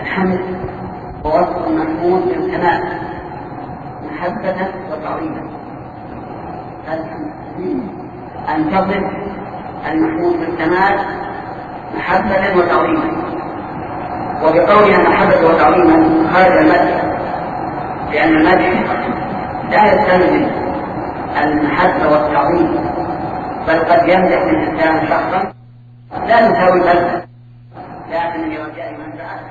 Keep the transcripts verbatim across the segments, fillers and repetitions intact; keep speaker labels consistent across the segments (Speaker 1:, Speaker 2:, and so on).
Speaker 1: الحمد هو وصف المحمود بالكمال محبة وتعظيما. أن تصف المحمود بالكمال محبة وتعظيما. وبقولها محبة وتعظيما خارج المدح، لأن المدح لا يستلزم المحبة والتعظيم، بل قد يمدح الإنسان شخصا لا يساوي بل لكن لرجاء منفعة.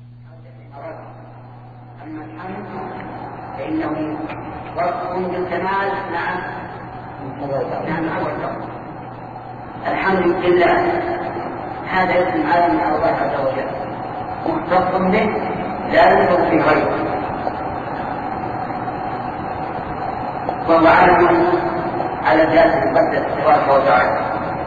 Speaker 1: أما الحمد فإنه وصف بالكمال مع مع والتعظيم. الحمد لله هذا اسم عالم على الله عز وجل مختص به لا يوجد في غيره، وهو عالم على ذاته المقدس تبارك وتعالى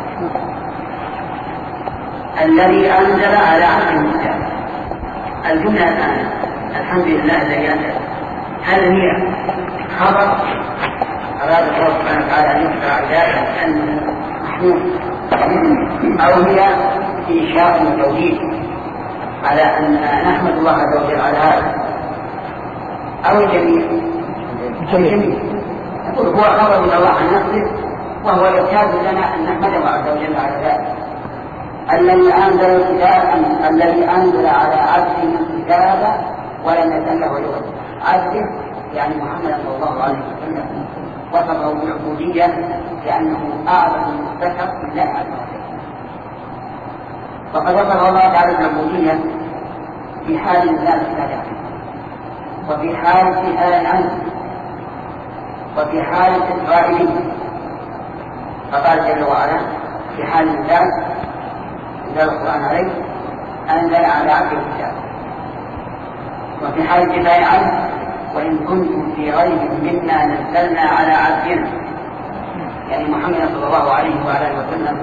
Speaker 1: الذي أنزل على عبده الكتاب. الجملة الآن الحمد لله الذي أنزل، هل هي خبر أراد الله سبحانه وتعالى أن يذكر ذلك أن محمود، أو هي إنشاء وتوجيه على أن نحمد الله عز وجل على هذا، أو الجميع؟ الجميع. يقول هو خبر من الله عن نفسه، وهو يجاز لنا أن نحمده عز وجل على ذلك. الذي أنزل الكتاب الذي أنزل على عبده الكتاب ولم يزل له يوم عبده، يعني محمد صلى الله عليه وسلم وصفه بالعبودية لأنه أعظم المستحق لله عز وجل. وقد وصف الله تعالى بالعبودية في حال لا تستطيع، وفي حال سؤال عنه، وفي حال إسرائيل. فقال جل وعلا في حال الإنسان أنزل القرآن عليه أنزل على عبده الكتاب، وفي حال الدفاع عنه وإن كنتم في ريب مما نزلنا على عبدنا، يعني محمد صلى الله عليه وعلى اله وسلم.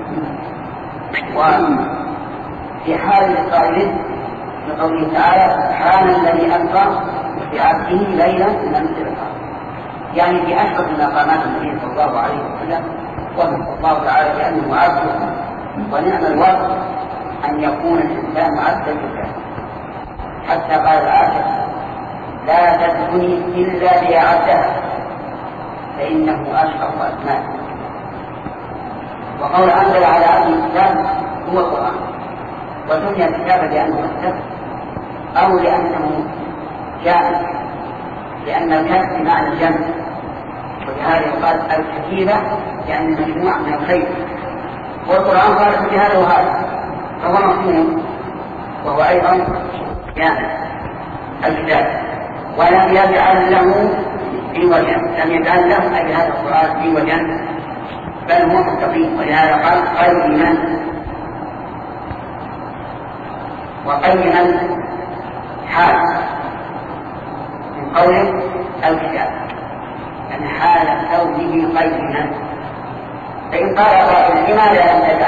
Speaker 1: وفي حال إسرائيل بقوله تعالى سبحان الذي أسرى بعبده ليلا من المسجد الحرام، يعني في أشرف مقامات النبي صلى الله عليه وسلم وصف الله تعالى بأنه عبده، ونعم الوصف أن يكون الإنسان عبدا لله. حتى قال العاشر لا تدعوني إلا ليعبدها فإنه أشرف أسماء. وقول أنزل على عبد الكتاب هو القرآن، وسمي الكتاب لأنه مكتب أو لأنه جاء، لأن الكتب بمعنى الجمع، ولهذا يقال الكتيبة يعني مجموعة من الخير. والقرآن قال في هذا وهذا، فهو مفهوم وهو أيضا جامع الكتاب. ولم يجعل له عوجا، لم يجعل له أي هذا القرآن عوجا بل هو مستقيم. ولهذا قال قيما، وقيما حال من قوله الكتاب، يعني حال كونه قيما. فإن قال قائل لماذا لم تجعل؟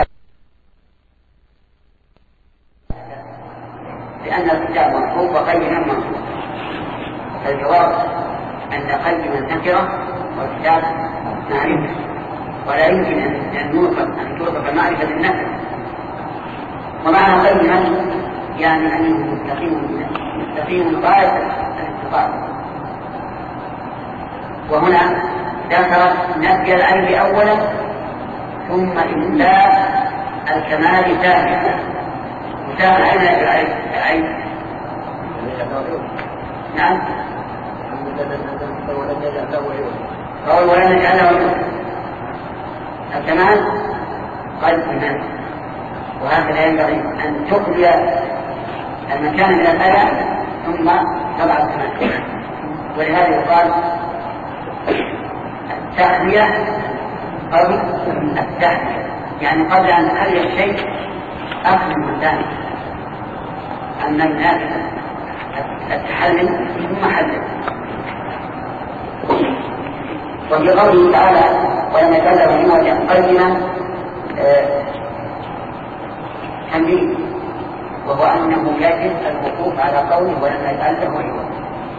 Speaker 1: لأن الكتاب منصوب وقيما منصوب. الجواب أن قيما نكرة والكتاب معرفة، ولا يمكن أن يوصف أن توصف المعرفة للنكرة. ومعنى قيما يعني أنه مستقيم مستقيم غاية الاستقامة. وهنا ذكر نفي العيب أولا ثم إثبات الكمال ثانيا. وثاني أين العيب؟ العيب نعم قول ولن نجعل له عوجا. الكمال قد من، وهكذا ينبغي أن تخلي المكان من الأذى ثم تضع الكمال. ولهذا يقال التخلية قبل التحلية، يعني قبل أن تخلي الشيء أخذ من ثاني. أما الناس التحلل ثم حلل. وفي قوله تعالى ولم يجعل له عوجا قيما تنبيه، وهو أنه يجب الوقوف على قوله ولم يجعل له عوجا،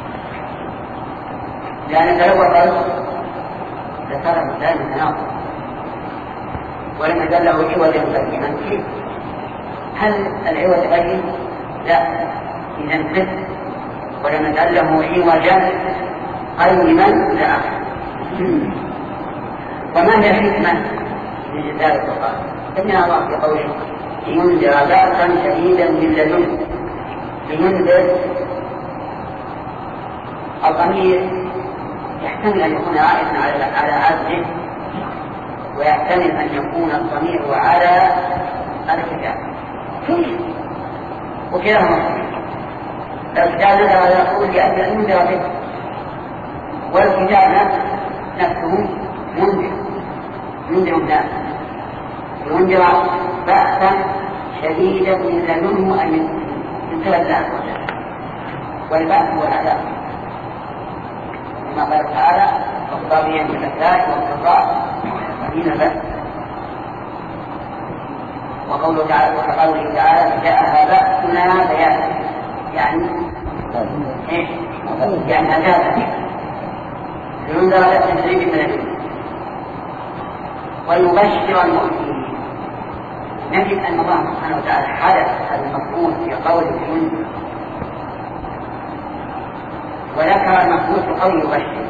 Speaker 1: لأن لو قال ذكره لا يتناقض. ولم يجعل له عوجا قيما كيف؟ هل العوج قيم؟ لا، إذا انفت ولم نجعل له عوجا قيما لآخر. وما هي الحكمة من إنزال القرآن؟ سمع الله في قوله لينذر بأسا شديدا من لدنه. لينذر الضمير يحتمل أن يكون عائدا على على عبده، ويحتمل أن يكون الضمير على الكتاب، وكلاهما صحيح. الكتاب نذر على يقول لأجل أن ينذر به، والكتاب نفسه منذر منذر الناس ينذر بأسا شديدا من لدنه أن ينذر الله، والبأس هو العذاب كما قال تعالى والطاغية من البأساء والضراء والذين بأس. وقوله تعالى وقوله تعالى جاءها بأسنا بياتا، يعني ايش؟ يعني عذابا لينذر بأسا شديدا من لدنه ويبشر المؤمنين. نجد أن الله سبحانه وتعالى حدث المفعول في قوله ينذر، وذكر المفعول في قوله يبشر،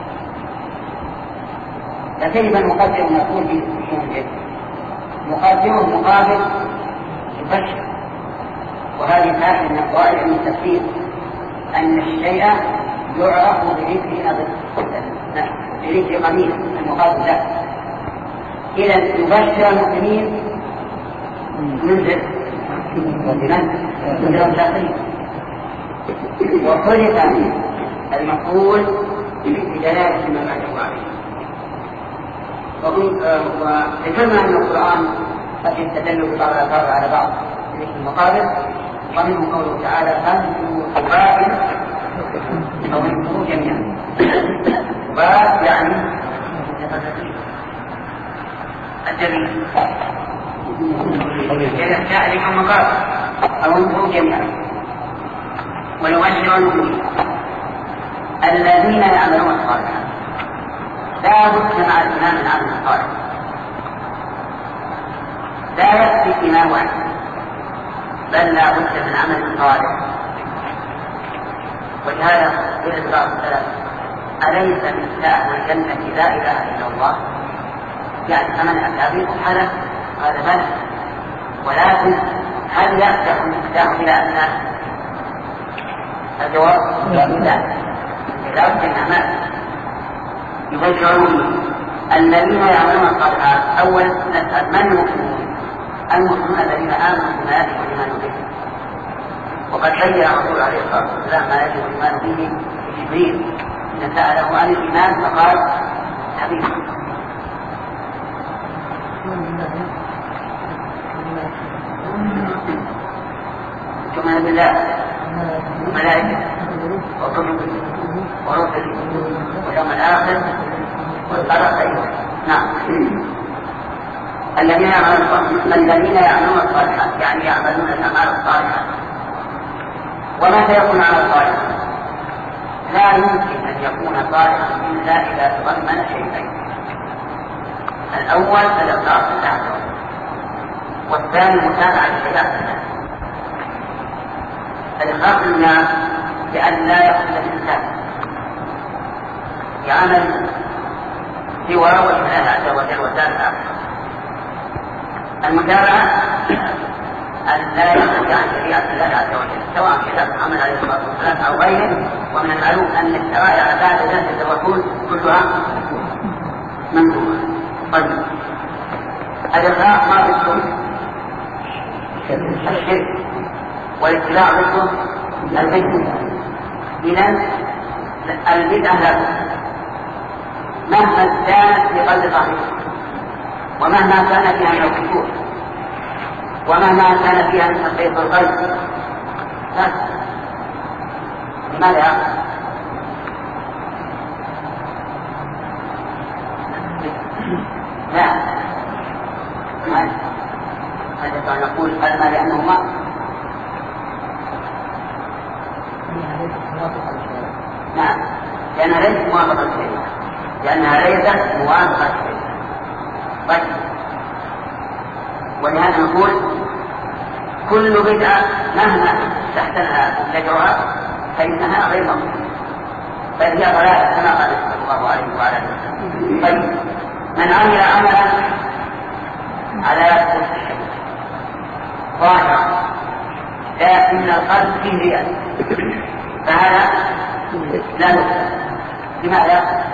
Speaker 1: فكيف نقدر المفعول في ينذر؟ نقدره مقابل يبشر. وهذه فائدة من فوائد علم التفسير أن الشيء يعرف بذكر بذكر قميص المقابل له. إذا يبشر المؤمنين منذر منذر الشاقين، وخلق المفعول بدلالة ما بعده عليه. وذكرنا أن القرآن قد يستدل ببعض الألفاظ على بعض في المقابل، ومنه قوله تعالى فانفروا ثبات أو انفروا جميعا. ثبات يعني الجميع يحتاج لكم مقابل أو انفروا جميعا. ويبشر المؤمنين الذين يعملون الصالحات. لا بد مع الإيمان بالعمل الصالح، لا يكفي إيمان واحد، بل لا بد من عمل صالح. ولهذا قيل الله السلام أليس مفتاح الجنة لا إله إلا الله؟ يعني فمن أتى به حدث هذا بلد، ولكن هل يفتح المفتاح إلى أن الجواب لا لا بد من أعمال. يبشرون الذين يعملون الصالحات. أول نسأل من المؤمنون؟ المؤمنون الذين آمنوا بما يجب الإيمان به، وقد بين الرسول عليه الصلاة والسلام ما يجب الإيمان به جبريل إن سأله عن الإيمان فقال حبيبي. تؤمن بالله وملائكته وكتبه ورسله واليوم الآخر والقدر خيره. نعم. الذين الذين يعملون الصالحات يعني يعملون الأعمال الصالحة. ومتى يكون عمل صالح؟ لا يمكن أن يكون صالحا إلا إذا تضمن شيئين: الأول الإخلاص لله، والثاني متابعة لشريعة الله. الإخلاص لله بأن لا يقصد الإنسان بعمل سوى وجه الله عز وجل والدار الآخرة. المتابعة أن لا يخرج عن شريعة الله عز وجل، سواء كتاب محمد عليه الصلاة والسلام أو غيره. ومن المعلوم أن الشرائع بعد ذلك الرسول كلها ممنوعة. طيب، الإخلاص ما ضده الشرك، والاتباع ضده البدعة. إذن البدعة لا بد مهما كانت في قلب صاحبها، ومهما كان فيها من الكفور، ومهما كان فيها من تخطيط القلب. لماذا؟ لا هذا نقول قال ما لأنهما نعم لأنها ليست موافقة الشريعة، لأنها ليست موافقة الشريعة. طيب، ولهذا نقول كل بدعة مهما تحتها زجرها فإنها غير مقبولة، بل هي ضلالة كما قال صلى الله عليه وعلى اله وسلم. طيب، من عمل عملا على وجه الشيء ظاهرا لكن القلب فيه رياء فهذا لا يقبل. لماذا؟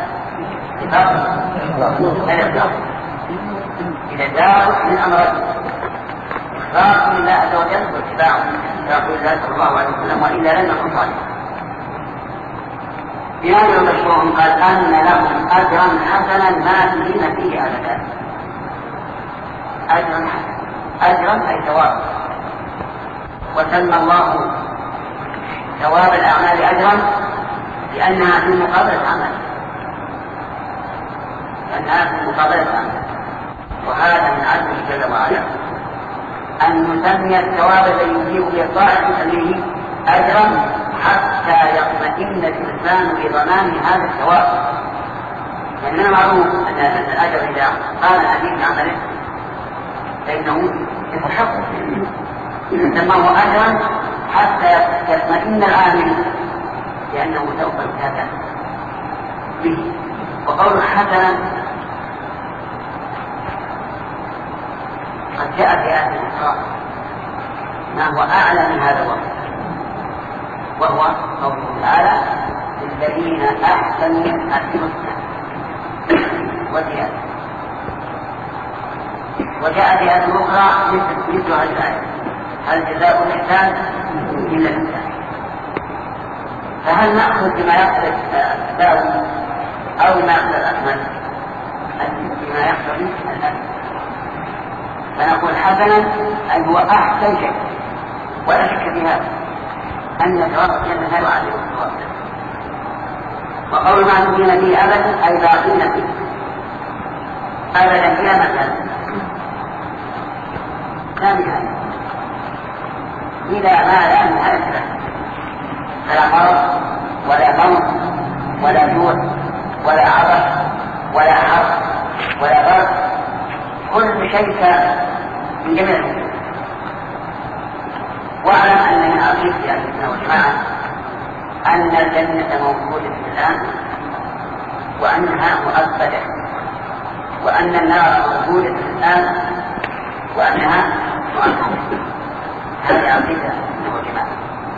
Speaker 1: لفرق إذا دار من أمرين: إخلاص لله عز وجل واتباع رسول الله صلى الله عليه وسلم، وإلا لم يكن صالحا. في هذا المشروع قال أن لهم أجرا حسنا ماكثين فيه أبدا. أجرا حسنا، أجرا أي ثواب، وسمى الله ثواب الأعمال أجرا لأنها في مقابلة عمل، لأنها في مقابلة عمل. وهذا من عدله جل وعلا أن نسمي الثواب الذي يجيب للطاعة نسميه أجرا حتى يطمئن الإنسان بضمان هذا الثواب. لأننا معروف أن الأجر إذا قال الحديث عمله فإنه يستحق، سماه أجرا حتى يطمئن العامل لأنه سوف يكافئ به. وقول حسنا قد جاء في آية الإسراء ما هو أعلى من هذا الوصف، وهو قوله تعالى: للذين أحسنوا الحسنى وزيادة. وجاء في آية أخرى مثل هذه الآية: هل جزاء الإحسان إلا الإحسان. فهل نأخذ بما يقصد الباء أو ما يقصد الأكمل؟ بما يقصد الأكمل، فنقول حسنا أي هو أحسن شيء، ولا شك في هذا أن ثواب الجنة لا يعادل الثواب. وقول معلومين فيه أبدا أي باقين فيه أبدا فيها مثلا لا نهاية، إذا ما لا نهاية له، فلا مرض ولا موت ولا جوع ولا عطش ولا حر ولا برد، كل شيء من جميع الأمور. واعلم أن من عقيدة أهل السنة والجماعة أن الجنة موجودة الآن وأنها مؤبدة، وأن النار موجودة الآن وأنها مؤبدة. هذه عقيدة أهل السنة والجماعة.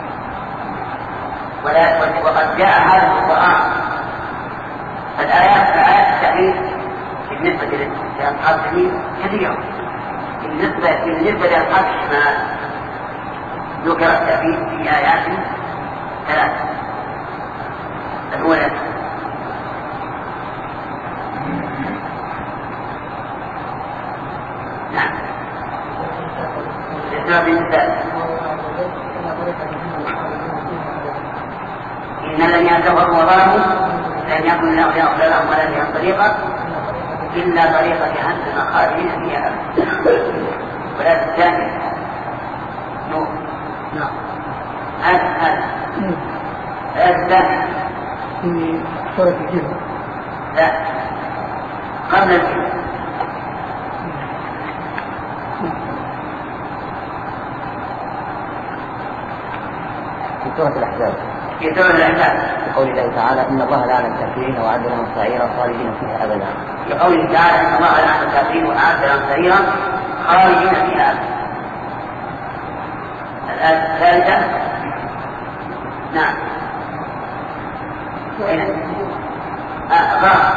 Speaker 1: وقد جاء هذا في القرآن. الآيات آيات التعريف بالنسبة لأصحاب اليمين كثيرة، بالنسبة بالنسبة لأصحاب الشمال ذكر التعريف في آيات ثلاثة. الأولى نعم لسبب النساء: إن الذين كفروا وظلموا لن يكن الله ليغفر لهم ولا لهم طريقا إلا طريقة جهنم خالدين فيها أبدا. ولا الثاني نور. نعم هذا هذا هذا الثاني في سورة الجن. لا قبل الجن.
Speaker 2: في سورة الأحزاب.
Speaker 1: في سورة الأحزاب
Speaker 2: يقول الله تعالى: إن الله لعن الكافرين وأعد لهم سعيرا خالدين فيها أبدا.
Speaker 1: يقول تعالى: إن الله لعن الكافرين وأعد لهم سعيرا خالدين فيها أبدا. الآية الثالثة نعم أين؟ آه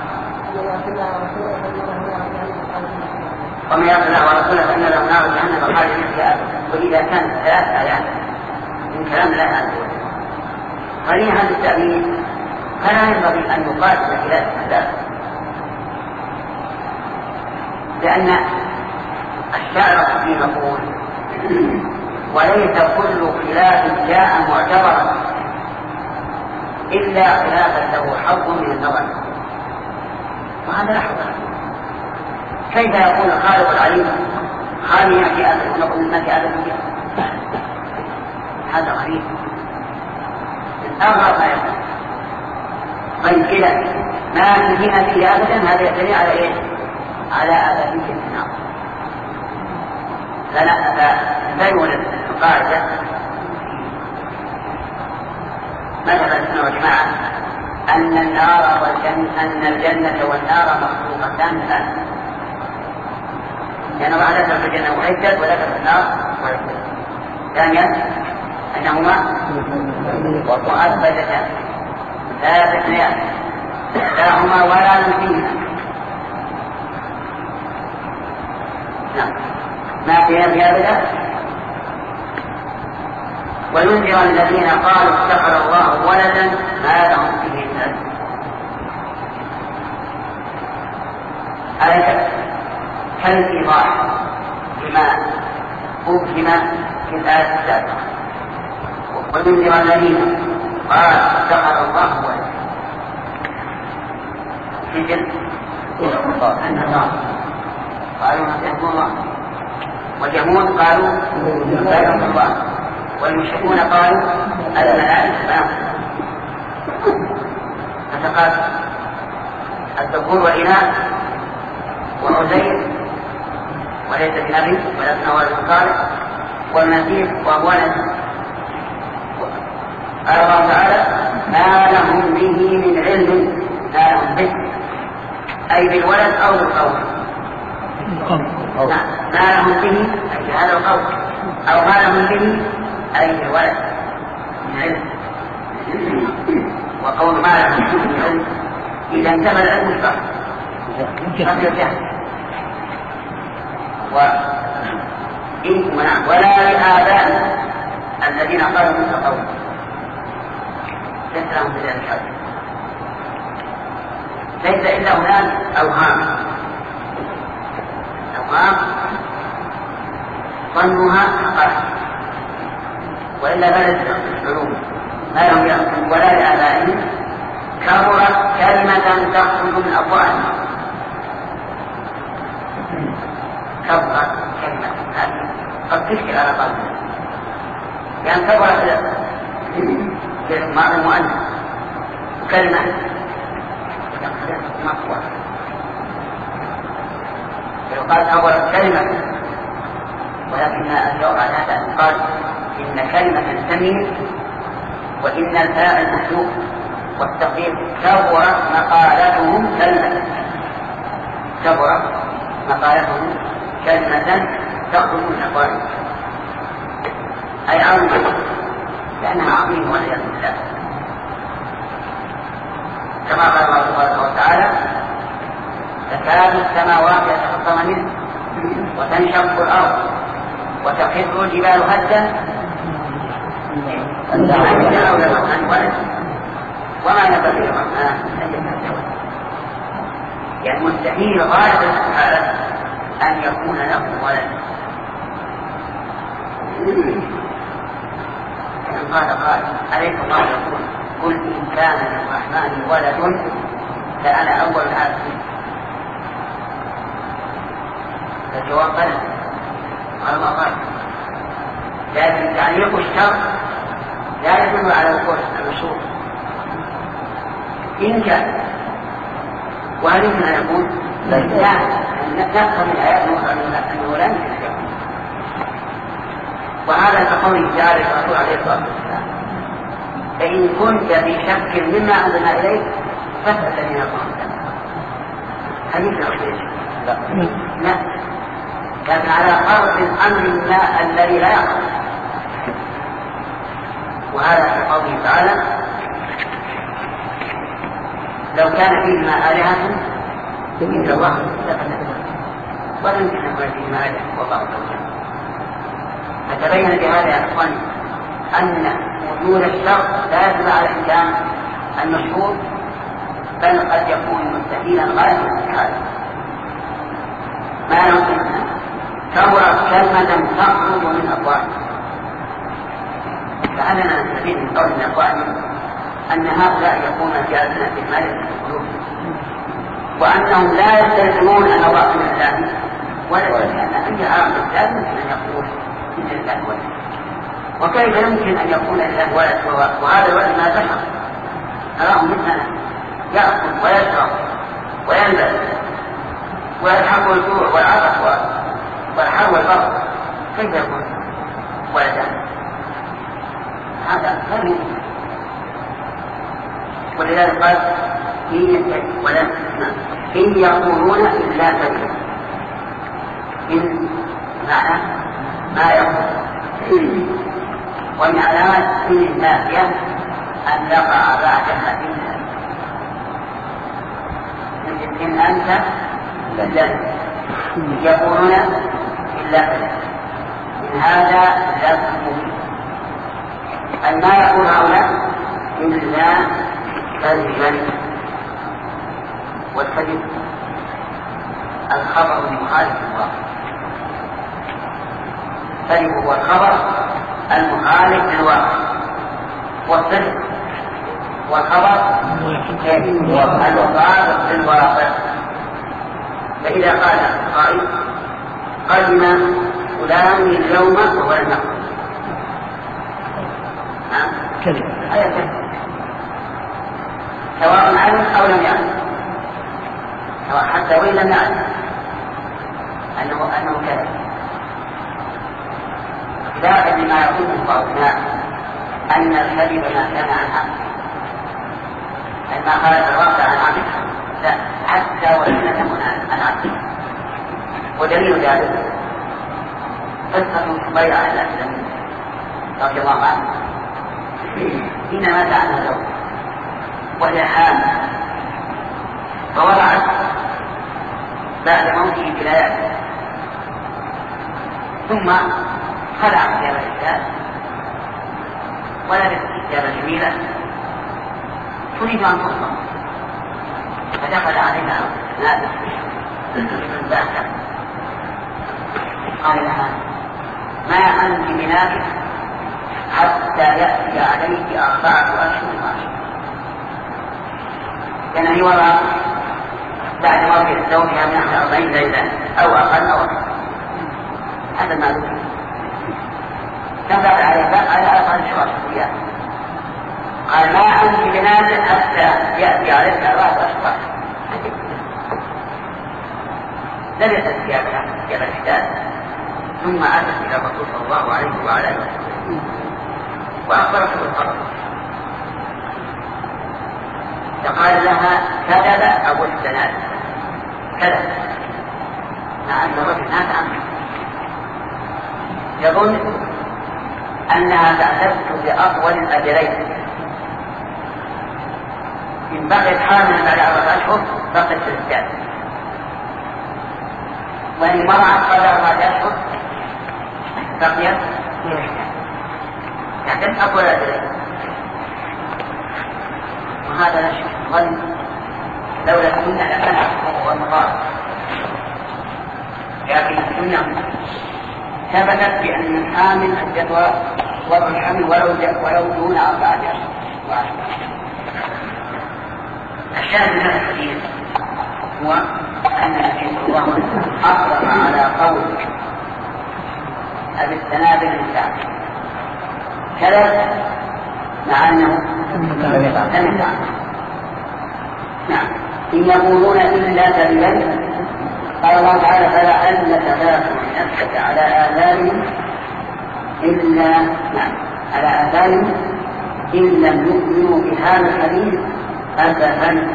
Speaker 1: ومن يطع الله ورسوله فإن له نار جهنم خالدين فيها أبدا. وإذا كانت ثلاث آيات من كلام الله عز وجل قرين هذا التأويل فلا ينبغي أن يقال بخلاف الثلاث، لأن الشاعر الحكيم يقول: وليس كل خلاف جاء معتبرا إلا خلافا له حظ من النظر. وهذا لحظة كيف يكون الخالق العليم خاليا في أبد ونقول ما في أبد فيها؟ هذا غريب الأغرب ما يكون. طيب كذا ما نجينا فيه أبدا، هذا يدل على إيه؟ على أبدية النار. فبينوا القاعدة مثلا السنة والجماعة أن النار والجنة أن الجنة والنار مخلوقتان الآن، لأن الله ذكر في الجنة وعدت وذكر النار وعدت. ثانيا أنهما مؤبدتان لا تثنيان لا هما ولا نفيهما. نعم ما فيها بهذا. وينذر الذين قالوا اتخذ الله ولدا ما لهم به من علم. هذا كالإيضاح بما أبهم في الآية السابقة. وينذر الذين قالوا اتخذ الله ولدا في جنة أن الله قالوا نتهدوا الله، واليهود قالوا نتهدوا الله، والمشركون قالوا الملائكة. فتقال الذكور والإناث وعزير وليس بنبي ولكنه ولد صالح والمسيح وهو نبي. قال الله تعالى ما لهم به من علم، ما لهم به أي بالولد أو بالقول. ما لهم به أي هذا القول، أو ما لهم به أي بالولد من علم. وقول ما لهم به من علم إذا انتبه العلم الصح قد الجهل. ولا لآبائهم الذين قالوا مثل قول ليس لهم بذلك حد، ليس إلا هناك أوهام أوهام ظنها حقائق، وإلا بلد العلوم ما لهم يأخذون. ولا لآبائهم كبرت كلمة تخرج من أفواههم. كبرت كلمة هذه قد تشكل على قلبه، لأن كبرت معنى المؤنث كلمة مقوى. يقال كبرت كلمة، ولكن الجواب على هذا أن قال إن كلمة تميل وإن الفاء المحذوف، والتقدير كبرت مقالتهم كلمة، كبرت مقالتهم كلمة تخرج من أفواههم أي عظيمة، لأنها عظيمة والعياذ بالله. كما قال الله سبحانه وتعالى تكاد السماوات يتفطرن منه وتنشق الأرض وتخر الجبال هدا وما ينبغي للرحمن أن يتخذ ولدا. يعني مستحيل غاية الاستحالة أن يكون له ولد. قال قال أليس الله يقول قل إن كان للرحمن ولد فأنا أول العابدين. فالجواب بلى قال ما قال، لكن تعليق الشرط لا يدل على وقوع النصوص إن كان. وهل يمكن أن يكون؟ لا، نفهم الآيات الأخرى أنه لا يمكن أن يكون. وهذا كقوله تعالى الرسول عليه الصلاة والسلام فإن كنت في شك مما أنزلنا إليك فاسأل الذين يقولون. حديث الأخير لا لا لكن على فرض الأمر ما الذي لا يقع. وهذا كقوله تعالى لو كان فيهما آلهة إلا الله ولا يمكن أن يكون فيهما آلهة والله تعالى. فتبين بهذا يا أخوان أن وجود الشرط لا يدل على إمكان المشهور، بل قد يكون مستحيلا غاية الاستحالة. ما يمكن كبرت كلمة تخرج من أفواههم. فأننا نستفيد من قول من أفواههم أن هؤلاء يكون جالسين في المال في القلوب، وأنهم لا يستلزمون أن الله من الله ولا لأن أي عام لا يمكن أن يقول إن الله ولد. وكيف يمكن أن يكون الله ولد وهذا الولد ما بشر؟ أراهم مثلنا يأكل ويشرب وينبت ويلحقه الجوع والعطش والحر والبرد، كيف يكون ولدا؟ هذا غير ممكن. ولذلك قال ولا إن يقولون إلا كذبا. إن معنى ما يقول، ومن علامات إن النافية أن يقع بعدها إلا. إن أنت لن يقولون إلا كذبا، إن هذا لا تقول أن ما يقول هؤلاء إلا كذبا. والكذب الخبر المخالف للواقع. الكذب هو الخبر المخالف للواقع، والصدق والخبر المخالف للواقع. فإذا قال قائل قدم فلان اليوم وهو لم يقل، كذب، هذا كذب سواء علم أو لم يعلم، سواء حتى وإن لم يعلم أنه أنه كذب. خلافا لما يقوله بعضنا أن الكذب ما كان عن عمد، أن ما خالف الواقع عن عمد، لا، حتى وإن لم يكن عن عمد. ودليل ذلك قصة صبيعة الأسلمية رضي الله عنه، حين مات عنها زوج وهي حامل، فوضعت بعد موته بليالي، ثم خلعت ثياب الرجال ولبست ثيابا جميلة تريد أن تصبح، فدخل عليها نادر من بأسها قال لها ما أنت بناك حتى يأتي عليك أربعة أشهر وعشرة. كان هي وضع بعد موت زوجها من أحد أربعين ليلة أو أقل أو أكثر، هذا ما ذكر. نزل على على أقل شهر وياه، قال ما أنت بنازل حتى يأتي عليك أربعة أشهر. لبست ثيابها ثياب الحجاج، ثم أتت إلى الرسول صلى الله عليه وعلى آله وسلم وأخبرته بالخبر، فقال لها كذب أبو الزناد، كذب، مع أن الرجل ناس عنه يظن أنها تعتبت بأطول الأجلين، إن بقيت حاملا بعد أربعة أشهر بقيت في الرجال، وإن مرعت قبل أربعة أشهر بقيت في الرجال، تعتبت أطول الأجلين. وهذا لا شك ظن لولا السنة لكان أصبح والمقارب، لكن السنة ثبتت بأن الحامل الجدوى وضع الحمل ولو ولو دون أربعة أشهر وعشرة. الشاهد من هذا الحديث هو أن النبي صلى الله عليه وسلم أطلق على قول أبي السنابل الإنسان كذب مع أنه لم يفعل. نعم، إن يقولون إلا كذبا. قال الله تعالى فلعلك باخع نفسك على آثارهم إلا نعم على آثارهم إن لم يؤمنوا بهذا الحديث أسفا.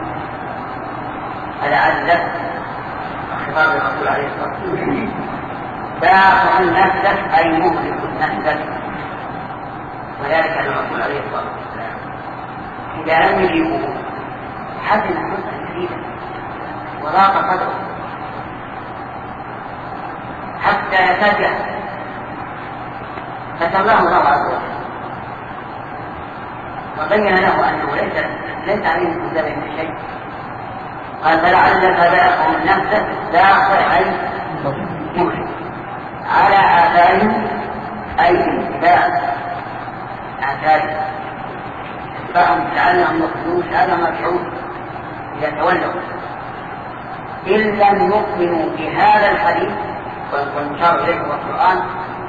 Speaker 1: فلعلك خطاب الرسول عليه الصلاة والسلام باخع نفسك أي مهلك نفسك، وذلك أن الرسول عليه الصلاة والسلام إذا لم يجيبوه حزن حزنا شديدا وضاق صدره حتى يتجه، فتولاه الله عز وجل وبين له أنه ليس ليس عليه من ذلك شيء. قال فلعلك باخع نفسك باخع أي مهلك على آثارهم أي انتباه آثارهم فهم لعلهم يخرجون، هذا مرجعون إذا تولوا إن لم يؤمنوا بهذا الحديث والمشار إليه هو القرآن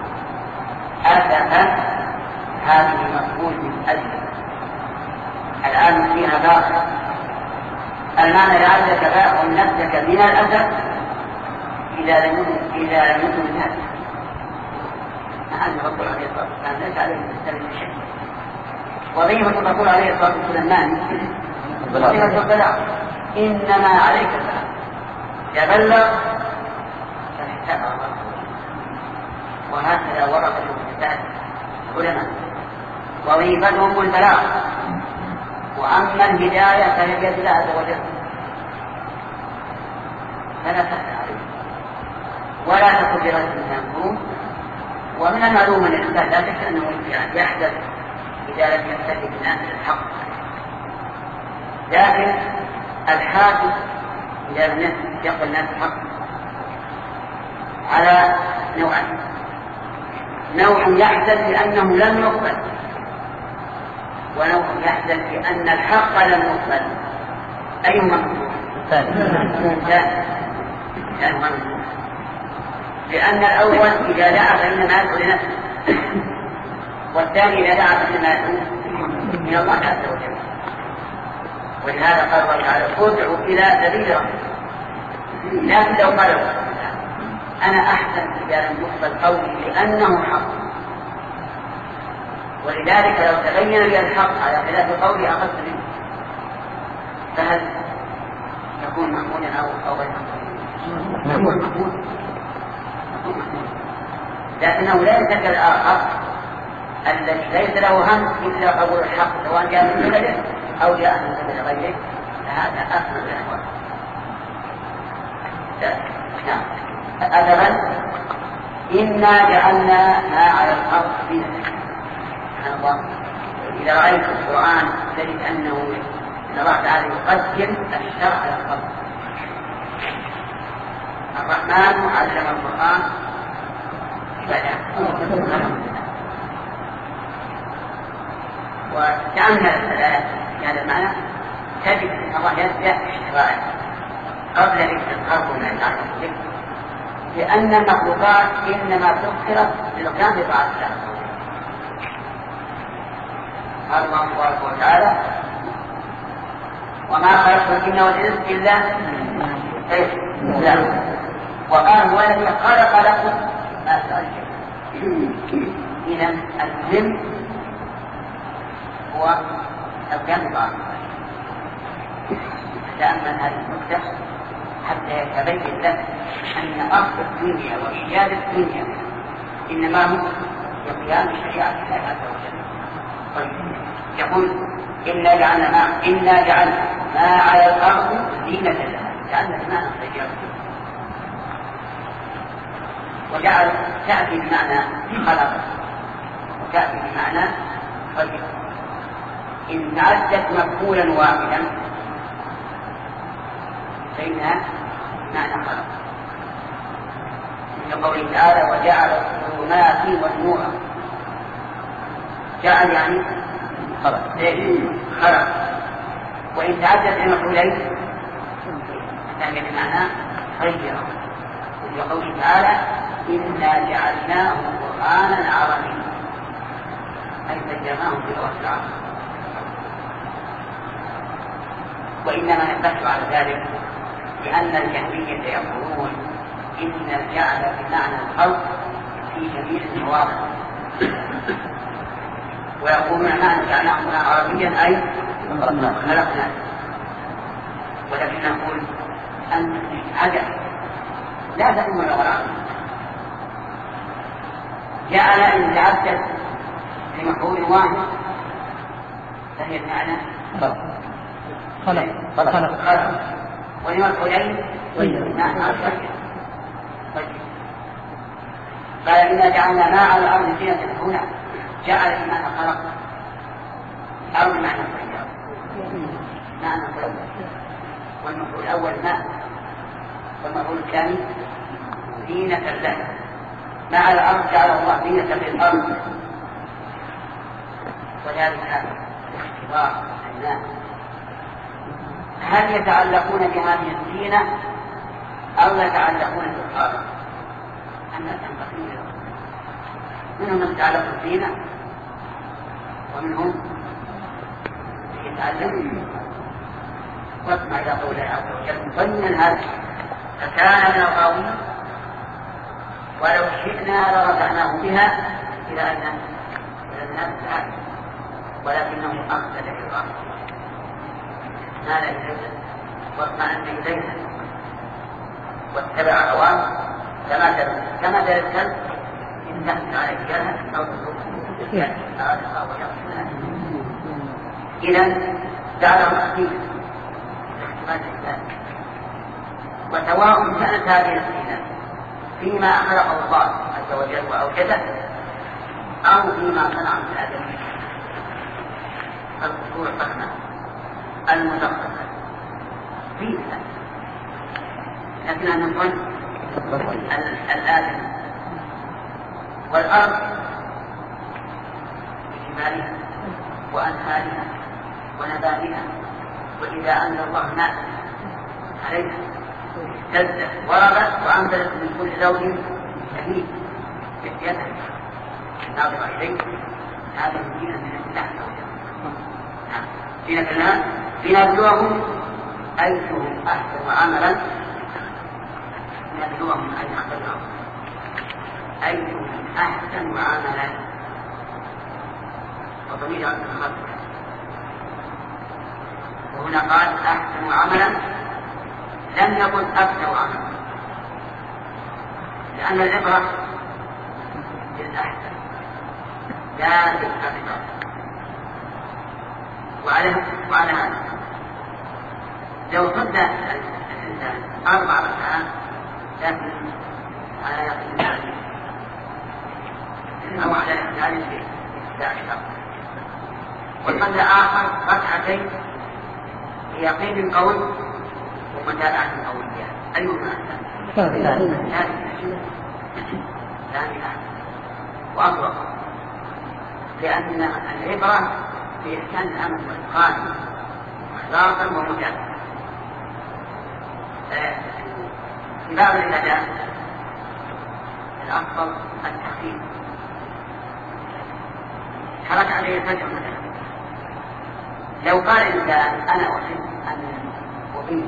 Speaker 1: أسفا. هذه مفعول من أجل الآن فيها باخع، المعنى لعلك باخع نفسك من الأسف إذا لم إذا لم يكن الناس الرسول عليه الصلاة والسلام ليس عليه السلام شيء. وظيفة الرسول عليه الصلاة والسلام وظيفة البلاغ، إنما عليك البلاغ، تبلغ فاحتاج الله. وهكذا ورثة الكتاب العلماء وظيفتهم البلاغ، وأما الهداية فهي بيد الله عز وجل فلا تأتي عليه ولا تكن بغير الإنسان. ومن المعلوم أن الإنسان لا شك أنه يحدث إذا لم يهتدي بالناس الحق، لكن الحاكم إذا لم يقبل الناس الحق على نوعين: نوع يحدث لأنه لم يقبل، ونوع يحدث لأن الحق لم يقبل. أيهما مطلوب؟ الثاني. لأن الأول إذا دعا فإنما يدعو لنفسه، والثاني إذا دعا فإنما يدعو من الله عز وجل. ولهذا قال الله تعالى: ادعو إلى سبيل ربك. لكن لو قال أنا أحسن إذا لم يقبل قولي لأنه حق، ولذلك لو تبين لي الحق على خلاف قولي أخذت منه، فهل يكون محمودا أو غير محمود؟ محمود، لكنه لا يتذكر الآخر الذي ليس له هم إلا قبول الحق سواء جاء من بلده أو جاء من بلد غيره، فهذا أصل الأحوال. نعم. أثبت إنا جعلنا ما على الأرض زينة. سبحان الله، إذا رأيت القرآن تجد أنه إن الله تعالى يقدم الشرع على الأرض. الرحمن علم القرآن وتأمل الآيات في هذا المعنى تجد أن الله يبدأ بالشرائع قبل الاستقرار من العالم، لأن المخلوقات إنما سخرت للقيام بطاعة الله. قال الله تبارك وتعالى: وما خلقت الجن والإنس إلا ليعبدون. وقال: هو الذي خلق لكم ما ترجون. إذا المهم هو القيام بطاعة الله. تأمل هذه النقطة حتى يتبين لك أن أصل الدنيا وإيجاد الدنيا إنما هو بقيام شريعة الله عز وجل. طيب، يقول: إنا جعلنا ما إنا جعلنا ما على الأرض زينة لها. جعلنا بمعنى السيارة، وجعل تأتي بمعنى خلق، وتأتي بمعنى خلق. إن تعدت مفعولا واحدا فإنها معنى خلق. من قوله تعالى: وجعل الظلمات والنور. جعل يعني خلق. خلق. وإن تعدت المفعولين فهي بمعنى غير. وفي قوله تعالى: إنا جعلناه قرآنا عربيا، أي ترجمناه بلغة العرب. وإنما نبهت على ذلك لأن الجهمية يقولون إن الجعل بمعنى الخلق في جميع المواضع، ويقولون معنى جعلناه عربيا أي خلقناه. ولكن نقول أن عدم لا تكون اللغة العربية. جعل إن تعدت لمفعول واحد فهي بمعنى خلق. خلق خلق خلق ولمفعولين بمعنى خلق. قال: إنا جعلنا ما على الأرض زينة. هنا جعل بمعنى خلق أو بمعنى خلق، معنى خلق. والمفعول الأول ماء، والمفعول الثاني زينة له. ما على الأرض جعل الله زينة للأرض، وذلك اختبار الناس هل يتعلقون بهذه الزينة أو يتعلقون بالخالق. الناس ينبغي منهم من يتعلق بالزينة ومنهم يتعلم. واسمع إلى قوله عز وجل مبينا هذا فكان من الغاوين ولو شئنا لرفعناه بها إلى أن إلى الناس العالم، ولكنه أخذ في الأرض مال إليها واطمأن إليها واتبع هواه كما كما ذا الكلب إن تحت عليه جنة أو تتركه أو يقصدها. إذا جعله حقيقة احتمال الإنسان، وسواء كانت هذه الحيلة فيما خلق الله عز وجل وأوجده أو فيما صنع من آدم القصور الفخمة المدققة فيه، لكن أن نقول الآدم والأرض بجبالها وأنهارها ونباتها، وإذا أنزل الله ماء عليها اهتزت وربت وأنزلت من كل زوج شهيد بحياتها الناظرة إليه. هذا يمكن من الله دين الله لنبلوهم أيهم أحسن عملا، نبلوهم أي أحسن أيهم أحسن عملا، وضمير أحسن عملا. وهنا قال أحسن عملا، لم يقل أكثر عملا، لأن العبرة بالأحسن لا بالأكثر. وعلى وعلى هذا لو صد الإنسان أربع ركعات لكن على يقين أو على ذلك بالإحدى وصد آخر ركعتين بيقين قوي ومتابعة قوية، أيهما أحسن؟ ثاني أحسن وأفضل، لأن العبرة بإحسان الأمر والإتقان إخلاصا ومجاهدة. في باب العبادات الأفضل التخفيف، حرك عليه الفجر مثلا. لو قال إنسان أنا أحب أن أطيل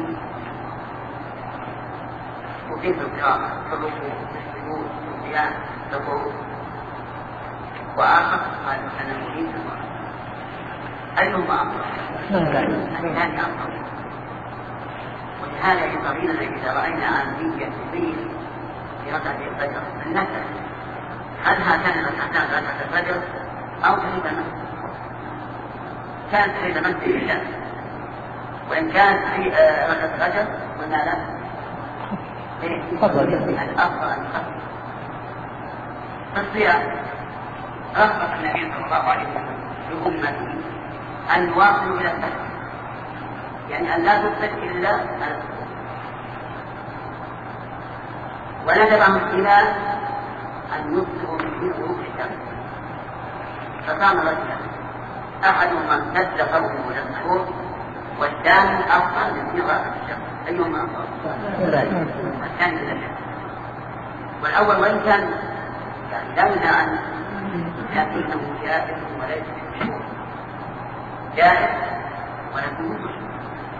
Speaker 1: أطيل في القراءة في الركوع في السجود في القيام في الركوع، وآخر قال أنا أريد المرأة، أيهما أفضل؟ الثاني أفضل. ولهذا ينبغي لنا إذا رأينا عملية تطيل في ركعة الفجر أن نسأل هل هاتان الركعتان ركعة الفجر أو تريد المسجد؟ كانت تريد المسجد لله، وإن كانت في ركعة الفجر قلنا لا، الأفضل أن تخفف. في الصيام رغبة النبي صلى الله عليه وسلم لأمته أن يواصلوا إلى الفجر، يعني أن لا تفسد إلا على الفجر، وندبهم إلى أن يبصروا من غروب الشمس. فقام رجلا أحدهما امتد قومه إلى السحور والثاني أفضل من غروب الشمس، أيهما أفضل؟ الثاني إلى الشمس. والأول وإن كان يعني لا يمنع عنه لكنه جائز وليس بمشروع، جائز ولكنه مشروع.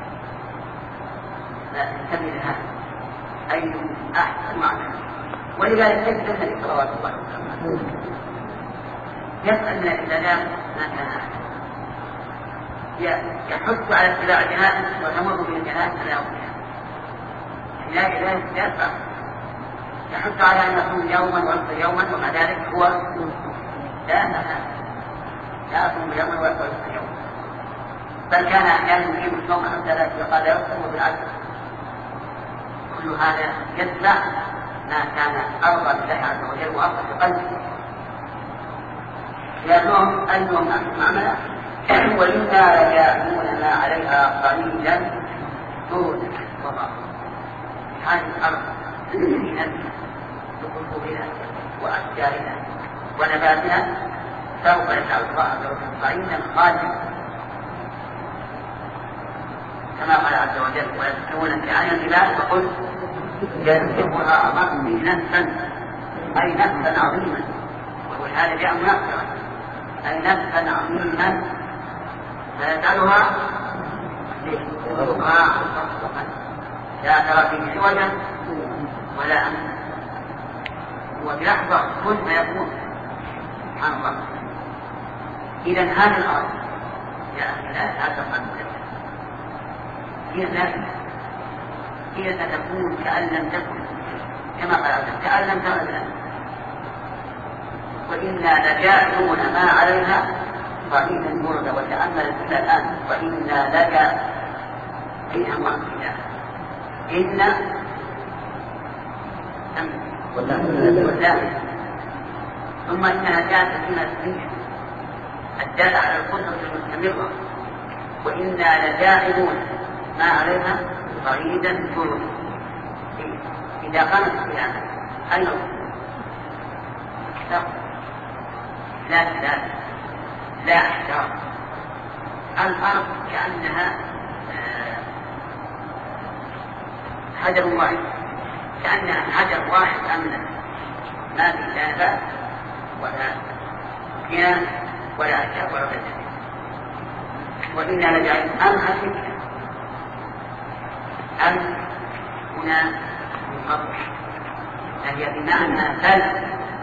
Speaker 1: لا تنتبه لهذا أي أحسن معنى. ولذلك تجد النبي صلى الله عليه وسلم يسأل من العبادات ما كان أحسن، يحث على اتباع الجنائز وتمر بالجنائز على أولها، لا إله يدفع، يحث على أن يصوم يوما ويفطر يوما، ومع ذلك هو لا نفع، لا يصوم يوما ويفطر يوما، بل كان أحيانا يجيب الصوم حتى لا يقال يصوم بالعدل. كل هذا يتبع ما كان أرضى لله عز وجل وأفضل بقلبه، لأنهم أنهم أحسن عملا وإنا رجاعون ما عليها قليلا دون وضع. هذه الأرض التي بقلوبنا وأشجارنا ونباتنا سوف يجعل الله عز وجل صعيدا خالدا، كما قال عز وجل ويسألونك عن الجبال فقل ينسفها ربي نسفا، أي نسفا عظيما، وهذا جاء منكرا، أي نسفا عظيما فيجعلها رقاعا صفصفا لا ترى فيه عوجا ولا أمتا، وبلحظة كن فيكون سبحان الله. إذا هذه الأرض لا تقل هي ذاتها، هي ستكون كأن لم تكن، كما قال كأن لم تغن، وإنا لجاعلون ما عليها صعيدا جرزا. وتأمل إلى الآن وإنا لك فيها مغفرة إن والله ثم إنها جاءت من الدنيا الدالة على القدرة المستمرة. وإنا لجاعلون ما عليها صعيدا جرزا. إذا قامت القيامة أين لا لا لا لا أحجار الأرض كأنها حجر واحد، كأنها حجر واحد أمنا، ما في لا ولا كيان ولا أشياء ولا بدل. وإنا لجعل أم حسبت أم هنا من قبل هي بمعنى بل،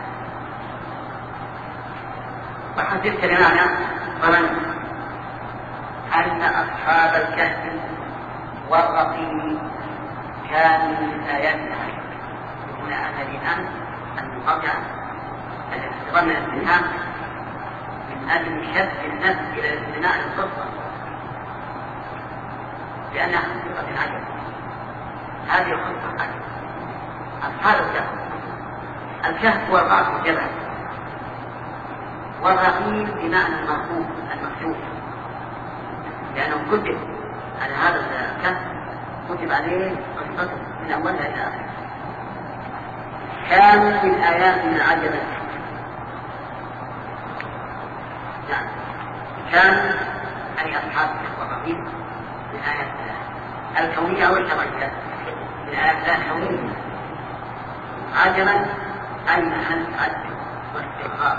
Speaker 1: وحسبت بمعنى ظننت أن أصحاب الكهف والرقيم كانوا من آياتنا. هنا أن الإمام المقاطعة التي ظن الاتهام من أجل شد النفس إلى الاستماع للقصة لأنها حقيقة عجب. هذه القصة عجب. أصحاب الكهف، الكهف هو الرأس الجبل، والرقيم بمعنى المرفوع المكتوب، لأنه كتب على هذا الكهف، كتب عليه قصته من أولها إلى آخرها. كانوا من آياتنا عجبا. يعني كان أي أصحاب الرقيم من آيات الله الكونية والشرعية، من آيات الله الكونية عجبا أي محل عجب واستغراب،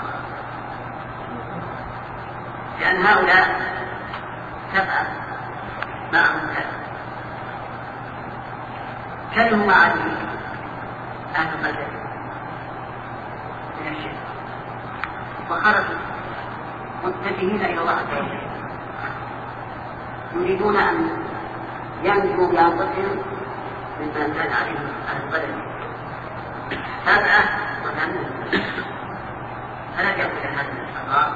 Speaker 1: لأن هؤلاء سبعة معهم كلمة كلمة عجيبة أهل القدر من الشرك، وخرجوا متجهين إلى الله عز وجل يريدون أن ينجوا بأنفسهم مما كان عليه أهل القدر. سبعة وثمانون فلجأوا إلى هذه الأسرار،